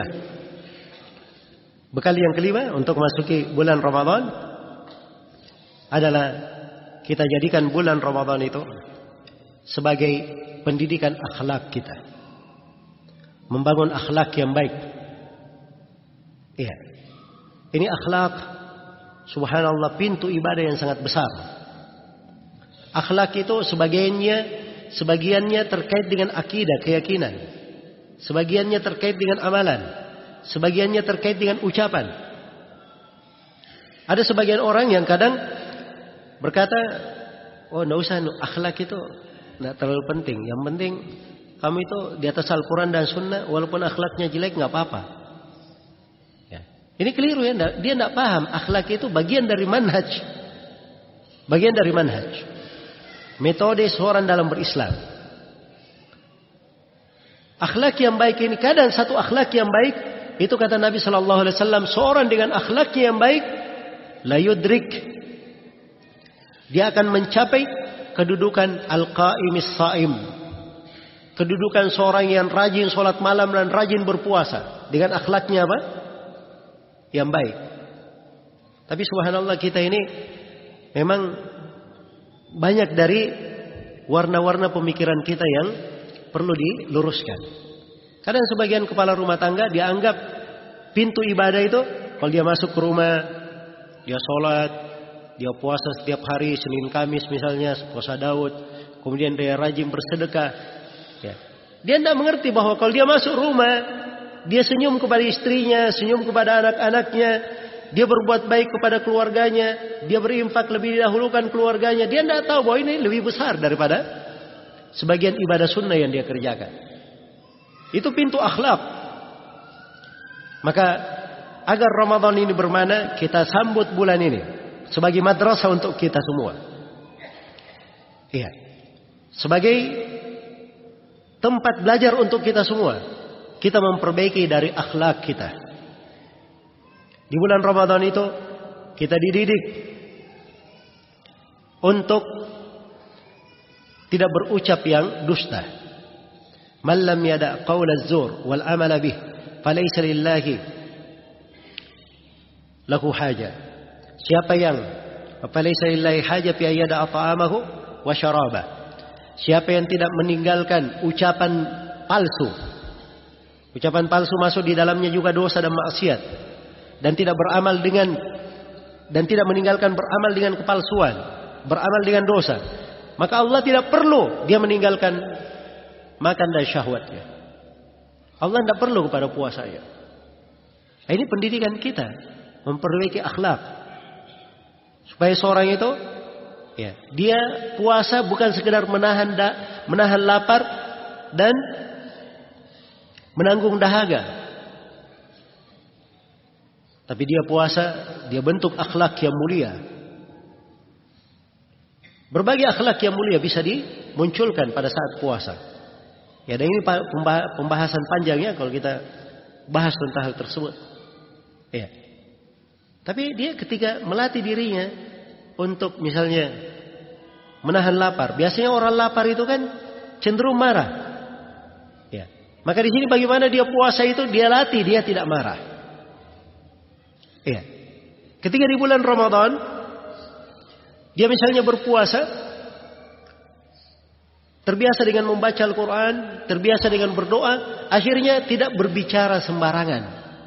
Bekal yang kelima untuk memasuki bulan Ramadan adalah kita jadikan bulan Ramadan itu sebagai pendidikan akhlak kita. Membangun akhlak yang baik. Iya. Ini akhlak, subhanallah, pintu ibadah yang sangat besar. Akhlak itu sebagiannya terkait dengan akidah, keyakinan. Sebagiannya terkait dengan amalan. Sebagiannya terkait dengan ucapan. Ada sebagian orang yang kadang berkata, oh enggak usah, akhlak itu enggak terlalu penting. Yang penting kamu itu di atas Al-Quran dan Sunnah, walaupun akhlaknya jelek enggak apa-apa. Ya. Ini keliru ya, dia enggak paham. Akhlak itu bagian dari manhaj. Bagian dari manhaj. Metode seorang dalam berislam. Akhlak yang baik ini, kadang satu akhlak yang baik, itu kata Nabi Sallallahu Alaihi Wasallam, seorang dengan akhlaknya yang baik, la yudrik, dia akan mencapai kedudukan al-qaimis saim, kedudukan seorang yang rajin sholat malam dan rajin berpuasa dengan akhlaknya apa? Yang baik. Tapi subhanallah kita ini memang banyak dari warna-warna pemikiran kita yang perlu diluruskan. Kadang sebagian kepala rumah tangga dia anggap pintu ibadah itu kalau dia masuk ke rumah, dia sholat, dia puasa setiap hari Senin Kamis misalnya, puasa Daud, kemudian dia rajin bersedekah. Ya. Dia tidak mengerti bahwa kalau dia masuk rumah, dia senyum kepada istrinya, senyum kepada anak-anaknya, dia berbuat baik kepada keluarganya, dia berinfak lebih didahulukan keluarganya. Dia tidak tahu bahwa ini lebih besar daripada sebagian ibadah sunnah yang dia kerjakan. Itu pintu akhlak. Maka agar Ramadan ini bermakna, kita sambut bulan ini sebagai madrasah untuk kita semua. Iya. Sebagai tempat belajar untuk kita semua. Kita memperbaiki dari akhlak kita. Di bulan Ramadan itu kita dididik untuk tidak berucap yang dusta. Man lam yada' qaul az-zur wal amala bih falaysa lillahi lahu haja. Siapa yang falaysa lillahi haja fi ayyada ta'amahu wa syarabah. Siapa yang tidak meninggalkan ucapan palsu. Ucapan palsu masuk di dalamnya juga dosa dan maksiat. Dan tidak meninggalkan beramal dengan kepalsuan, beramal dengan dosa. Maka Allah tidak perlu dia meninggalkan makan dan syahwatnya. Allah tidak perlu kepada puasanya. Ini pendidikan kita, memperbaiki akhlak. Supaya seorang itu, ya, dia puasa bukan sekedar menahan lapar dan menanggung dahaga. Tapi dia puasa, dia bentuk akhlak yang mulia. Berbagai akhlak yang mulia bisa dimunculkan pada saat puasa. Ya, dan ini pembahasan panjangnya kalau kita bahas tentang hal tersebut. Ya. Tapi dia ketika melatih dirinya untuk misalnya menahan lapar. Biasanya orang lapar itu kan cenderung marah. Ya. Maka di sini bagaimana dia puasa itu dia latih dia tidak marah. Ya. Ketika di bulan Ramadan dia misalnya berpuasa terbiasa dengan membaca Al-Quran, terbiasa dengan berdoa, akhirnya tidak berbicara sembarangan.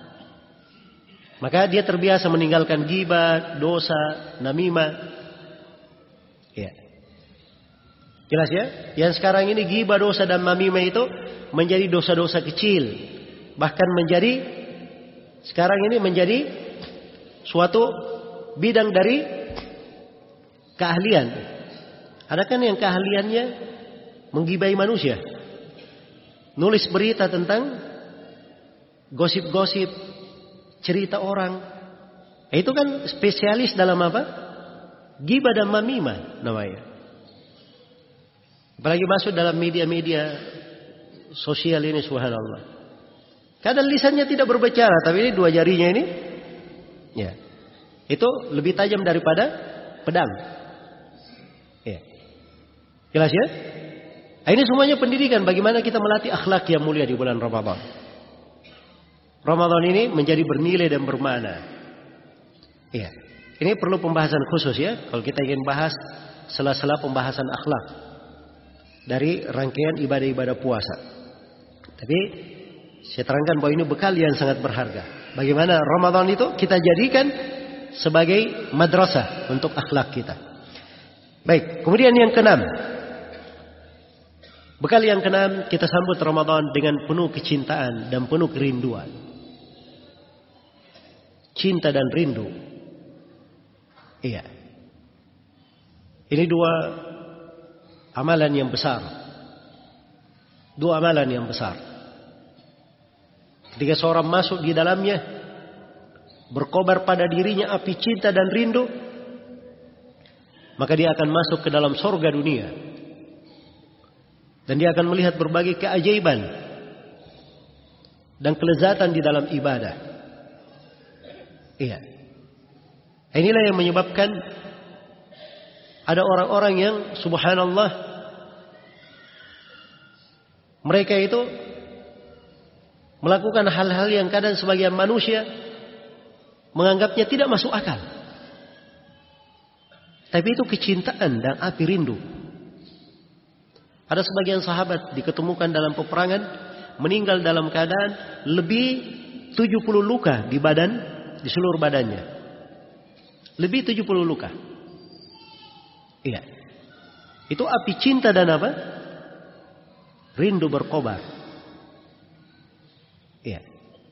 Maka dia terbiasa meninggalkan ghibah, dosa, namimah. Ya. Jelas ya? Yang sekarang ini ghibah, dosa dan namimah itu menjadi dosa-dosa kecil. Bahkan sekarang ini menjadi suatu bidang dari keahlian. Ada kan yang keahliannya menggibai manusia, nulis berita tentang gosip-gosip, cerita orang. Itu kan spesialis dalam apa? Ghibah dan namimah namanya. Apalagi masuk dalam media-media sosial ini, subhanallah. Kadang lisannya tidak berbicara, tapi ini dua jarinya ini, ya, itu lebih tajam daripada pedang. Ya. Jelas ya? Ini semuanya pendidikan bagaimana kita melatih akhlak yang mulia di bulan Ramadan. Ramadan ini menjadi bernilai dan bermakna. Ya. Ini perlu pembahasan khusus ya. Kalau kita ingin bahas sela-sela pembahasan akhlak dari rangkaian ibadah-ibadah puasa. Tapi saya terangkan bahwa ini bekal yang sangat berharga. Bagaimana Ramadan itu kita jadikan sebagai madrasah untuk akhlak kita. Baik, kemudian yang keenam. Bekal yang keenam, kita sambut Ramadan dengan penuh kecintaan dan penuh kerinduan. Cinta dan rindu. Iya. Ini dua amalan yang besar. Dua amalan yang besar. Ketika seorang masuk di dalamnya, berkobar pada dirinya api cinta dan rindu, maka dia akan masuk ke dalam surga dunia. Dan dia akan melihat berbagai keajaiban dan kelezatan di dalam ibadah. Iya. Inilah yang menyebabkan ada orang-orang yang subhanallah, mereka itu melakukan hal-hal yang kadang sebagian manusia menganggapnya tidak masuk akal. Tapi itu kecintaan dan api rindu. Ada sebagian sahabat diketemukan dalam peperangan meninggal dalam keadaan lebih 70 luka di badan, di seluruh badannya. Lebih 70 luka. Iya. Itu api cinta dan apa? Rindu berkobar. Iya.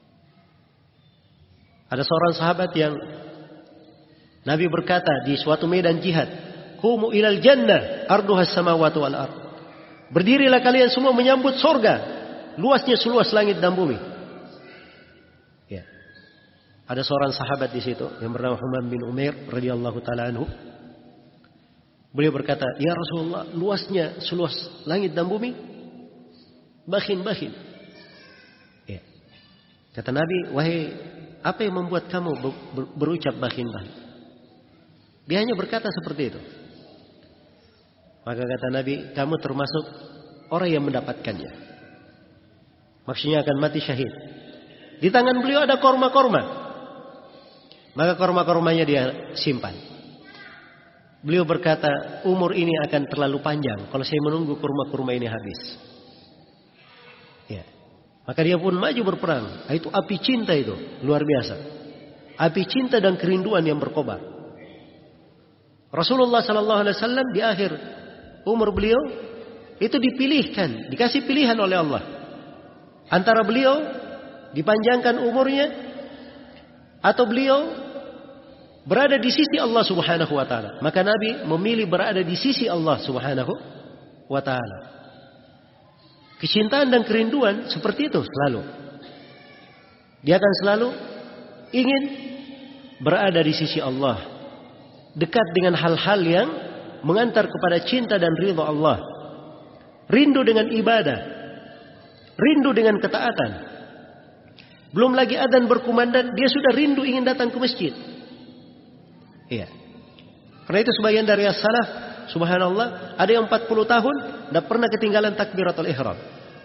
Ada seorang sahabat yang Nabi berkata di suatu medan jihad, "Qumu ilal jannah arduhas samawati wal ard." Berdirilah kalian semua menyambut surga, luasnya seluas langit dan bumi. Ya. Ada seorang sahabat di situ yang bernama Humam bin Umair radhiyallahu taala anhu. Beliau berkata, "Ya Rasulullah, luasnya seluas langit dan bumi?" Bakhin. Ya. Kata Nabi, "Wahai, apa yang membuat kamu berucap bakhin?" Dia hanya berkata seperti itu. Maka kata Nabi, kamu termasuk orang yang mendapatkannya. Maksudnya akan mati syahid. Di tangan beliau ada korma-korma. Maka korma-kormanya dia simpan. Beliau berkata, umur ini akan terlalu panjang kalau saya menunggu kurma-kurma ini habis. Ya. Maka dia pun maju berperang. Itu api cinta itu, luar biasa. Api cinta dan kerinduan yang berkobar. Rasulullah sallallahu alaihi wasallam di akhir umur beliau itu dipilihkan, dikasih pilihan oleh Allah. Antara beliau dipanjangkan umurnya atau beliau berada di sisi Allah Subhanahu wa taala. Maka Nabi memilih berada di sisi Allah Subhanahu wa taala. Kecintaan dan kerinduan seperti itu selalu. Dia akan selalu ingin berada di sisi Allah, dekat dengan hal-hal yang mengantar kepada cinta dan ridha Allah. Rindu dengan ibadah, rindu dengan ketaatan. Belum lagi adzan berkumandang, dia sudah rindu ingin datang ke masjid. Iya. Karena itu sebagian dari as-salaf, subhanallah, ada yang 40 tahun tidak pernah ketinggalan takbiratul ihram.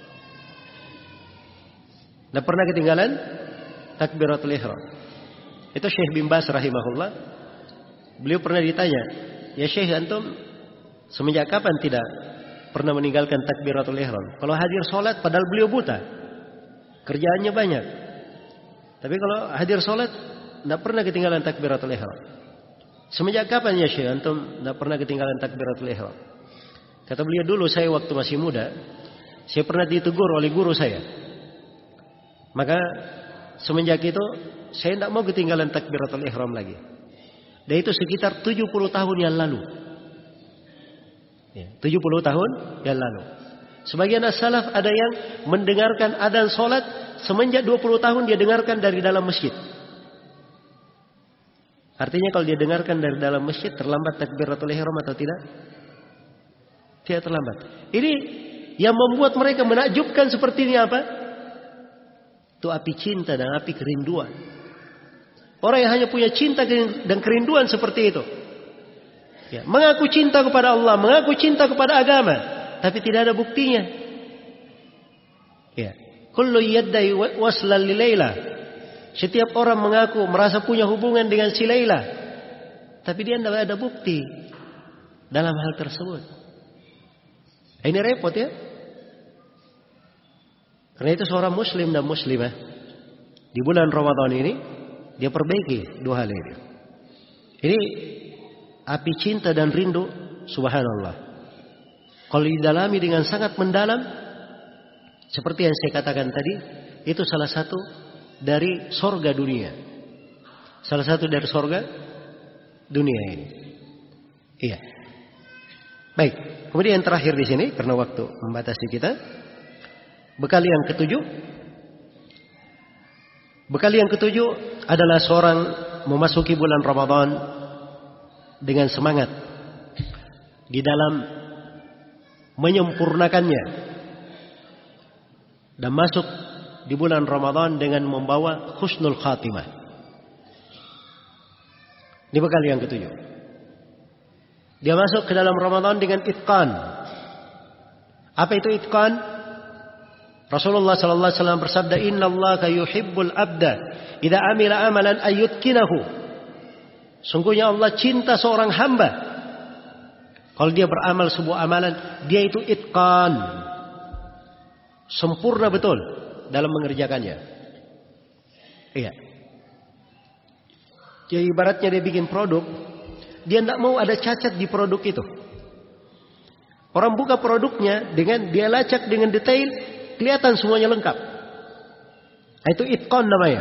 Tidak pernah ketinggalan takbiratul ihram. Itu Syekh bin Baz rahimahullah. Beliau pernah ditanya, "Ya Syekh, antum semenjak kapan tidak pernah meninggalkan takbiratul ihram. Kalau hadir sholat padahal beliau buta, kerjaannya banyak. Tapi kalau hadir sholat tidak pernah ketinggalan takbiratul ihram. Semenjak kapan ya Syekh antum tidak pernah ketinggalan takbiratul ihram? Kata beliau, dulu saya waktu masih muda, saya pernah ditegur oleh guru saya. Maka semenjak itu saya tidak mau ketinggalan takbiratul ihram lagi. Dan itu sekitar 70 tahun yang lalu. 70 tahun yang lalu. Sebagian as-salaf ada yang mendengarkan adzan salat semenjak 20 tahun dia dengarkan dari dalam masjid. Artinya kalau dia dengarkan dari dalam masjid, terlambat takbiratul ihram atau tidak? Tidak terlambat. Ini yang membuat mereka menakjubkan seperti ini apa? Itu api cinta dan api kerinduan. Orang yang hanya punya cinta dan kerinduan seperti itu, ya, mengaku cinta kepada Allah, mengaku cinta kepada agama, tapi tidak ada buktinya. Ya, kullu yaddai waslan li Laila. Setiap orang mengaku merasa punya hubungan dengan si Laila, tapi dia tidak ada bukti dalam hal tersebut. Ini repot ya. Karena itu seorang muslim dan muslimah di bulan Ramadan ini dia perbaiki dua hal ini. Ini api cinta dan rindu, subhanallah. Kalau didalami dengan sangat mendalam, seperti yang saya katakan tadi, itu salah satu dari sorga dunia. Salah satu dari sorga dunia ini. Iya. Baik. Kemudian yang terakhir di sini, karena waktu membatasi kita, bekal yang ketujuh. Bekal yang ketujuh adalah seorang memasuki bulan Ramadan dengan semangat di dalam menyempurnakannya dan masuk di bulan Ramadan dengan membawa husnul khatimah. Ini bekal yang ketujuh. Dia masuk ke dalam Ramadan dengan itqan. Apa itu itqan? Rasulullah sallallahu alaihi wasallam bersabda, "Innallaha yuhibbul abda idza amila amalan ayyutkinahu." Sungguhnya Allah cinta seorang hamba kalau dia beramal sebuah amalan, dia itu itqan. Sempurna betul dalam mengerjakannya. Iya. Jadi ibaratnya dia bikin produk, dia tidak mau ada cacat di produk itu. Orang buka produknya dengan dia lacak dengan detail, kelihatan semuanya lengkap. Itu itqan namanya.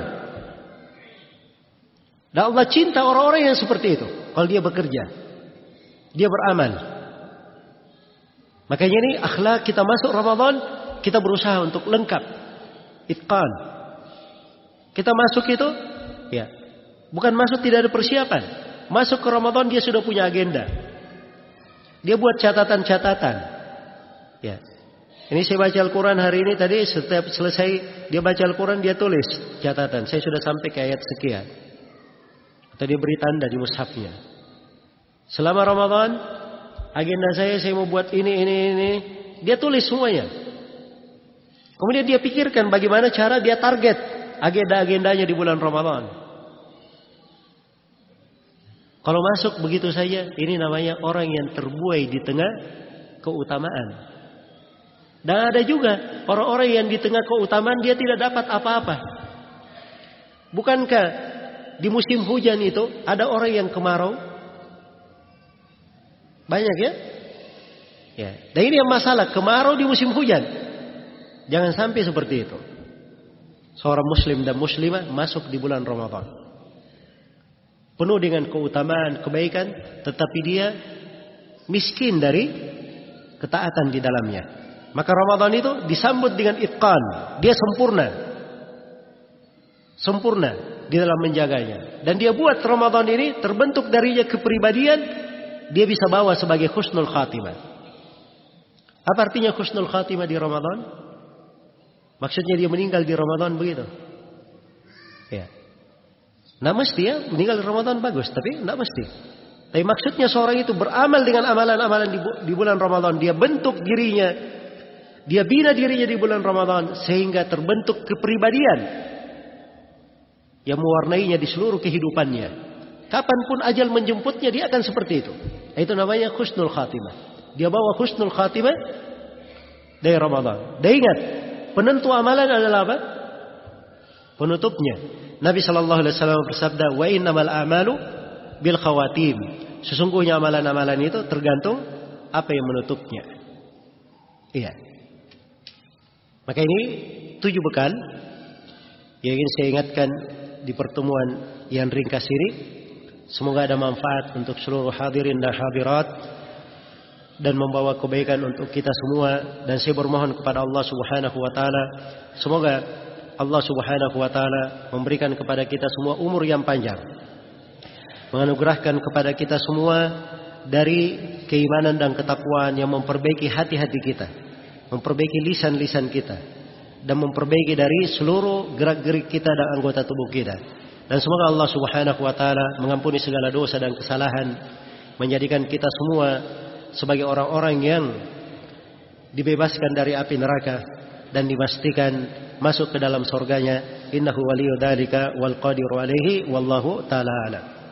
Dan Allah cinta orang-orang yang seperti itu. Kalau dia bekerja, dia beramal. Makanya ini akhlak kita masuk Ramadan, kita berusaha untuk lengkap. Itqan. Kita masuk itu, ya, bukan masuk tidak ada persiapan. Masuk ke Ramadan dia sudah punya agenda. Dia buat catatan-catatan. Ya. Ini saya baca Al-Quran hari ini tadi, setiap selesai dia baca Al-Quran dia tulis catatan. Saya sudah sampai ke ayat sekian. Atau dia beri tanda di mushafnya. Selama Ramadan agenda saya mau buat ini. Dia tulis semuanya. Kemudian dia pikirkan bagaimana cara dia target agenda-agendanya di bulan Ramadan. Kalau masuk begitu saja, ini namanya orang yang terbuai di tengah keutamaan. Dan ada juga orang-orang yang di tengah keutamaan dia tidak dapat apa-apa. Bukankah di musim hujan itu ada orang yang kemarau? Banyak ya? Ya. Dan ini yang masalah, kemarau di musim hujan. Jangan sampai seperti itu. Seorang muslim dan muslimah masuk di bulan Ramadan penuh dengan keutamaan, kebaikan, tetapi dia miskin dari ketaatan di dalamnya. Maka Ramadan itu disambut dengan itqan. Dia sempurna. Sempurna di dalam menjaganya. Dan dia buat Ramadan ini terbentuk darinya kepribadian, dia bisa bawa sebagai husnul khatimah. Apa artinya husnul khatimah di Ramadan? Maksudnya dia meninggal di Ramadan begitu. Ya. Nah mesti ya meninggal di Ramadan bagus, tapi tidak mesti. Tapi maksudnya seorang itu beramal dengan amalan-amalan di bulan Ramadan. Dia bentuk dirinya, dia bina dirinya di bulan Ramadan sehingga terbentuk kepribadian yang mewarnainya di seluruh kehidupannya. Kapanpun ajal menjemputnya dia akan seperti itu. Itu namanya husnul khatimah. Dia bawa husnul khatimah dari Ramadan. Dan ingat, penentu amalan adalah apa? Penutupnya. Nabi sallallahu alaihi wasallam bersabda, "Wa innamal a'malu bil khawatim." Sesungguhnya amalan-amalan itu tergantung apa yang menutupnya. Iya. Maka ini 7 bekal yang ingin saya ingatkan di pertemuan yang ringkas ini. Semoga ada manfaat untuk seluruh hadirin dan hadirat dan membawa kebaikan untuk kita semua. Dan saya bermohon kepada Allah Subhanahu wa taala, semoga Allah Subhanahu wa taala memberikan kepada kita semua umur yang panjang, menganugerahkan kepada kita semua dari keimanan dan ketakwaan yang memperbaiki hati-hati kita, memperbaiki lisan-lisan kita, dan memperbaiki dari seluruh gerak-gerik kita dan anggota tubuh kita. Dan semoga Allah Subhanahu wa taala mengampuni segala dosa dan kesalahan, menjadikan kita semua sebagai orang-orang yang dibebaskan dari api neraka dan dipastikan masuk ke dalam surganya. Innahu waliyyu dzalika wal qadiru alaihi wallahu taala a'lam.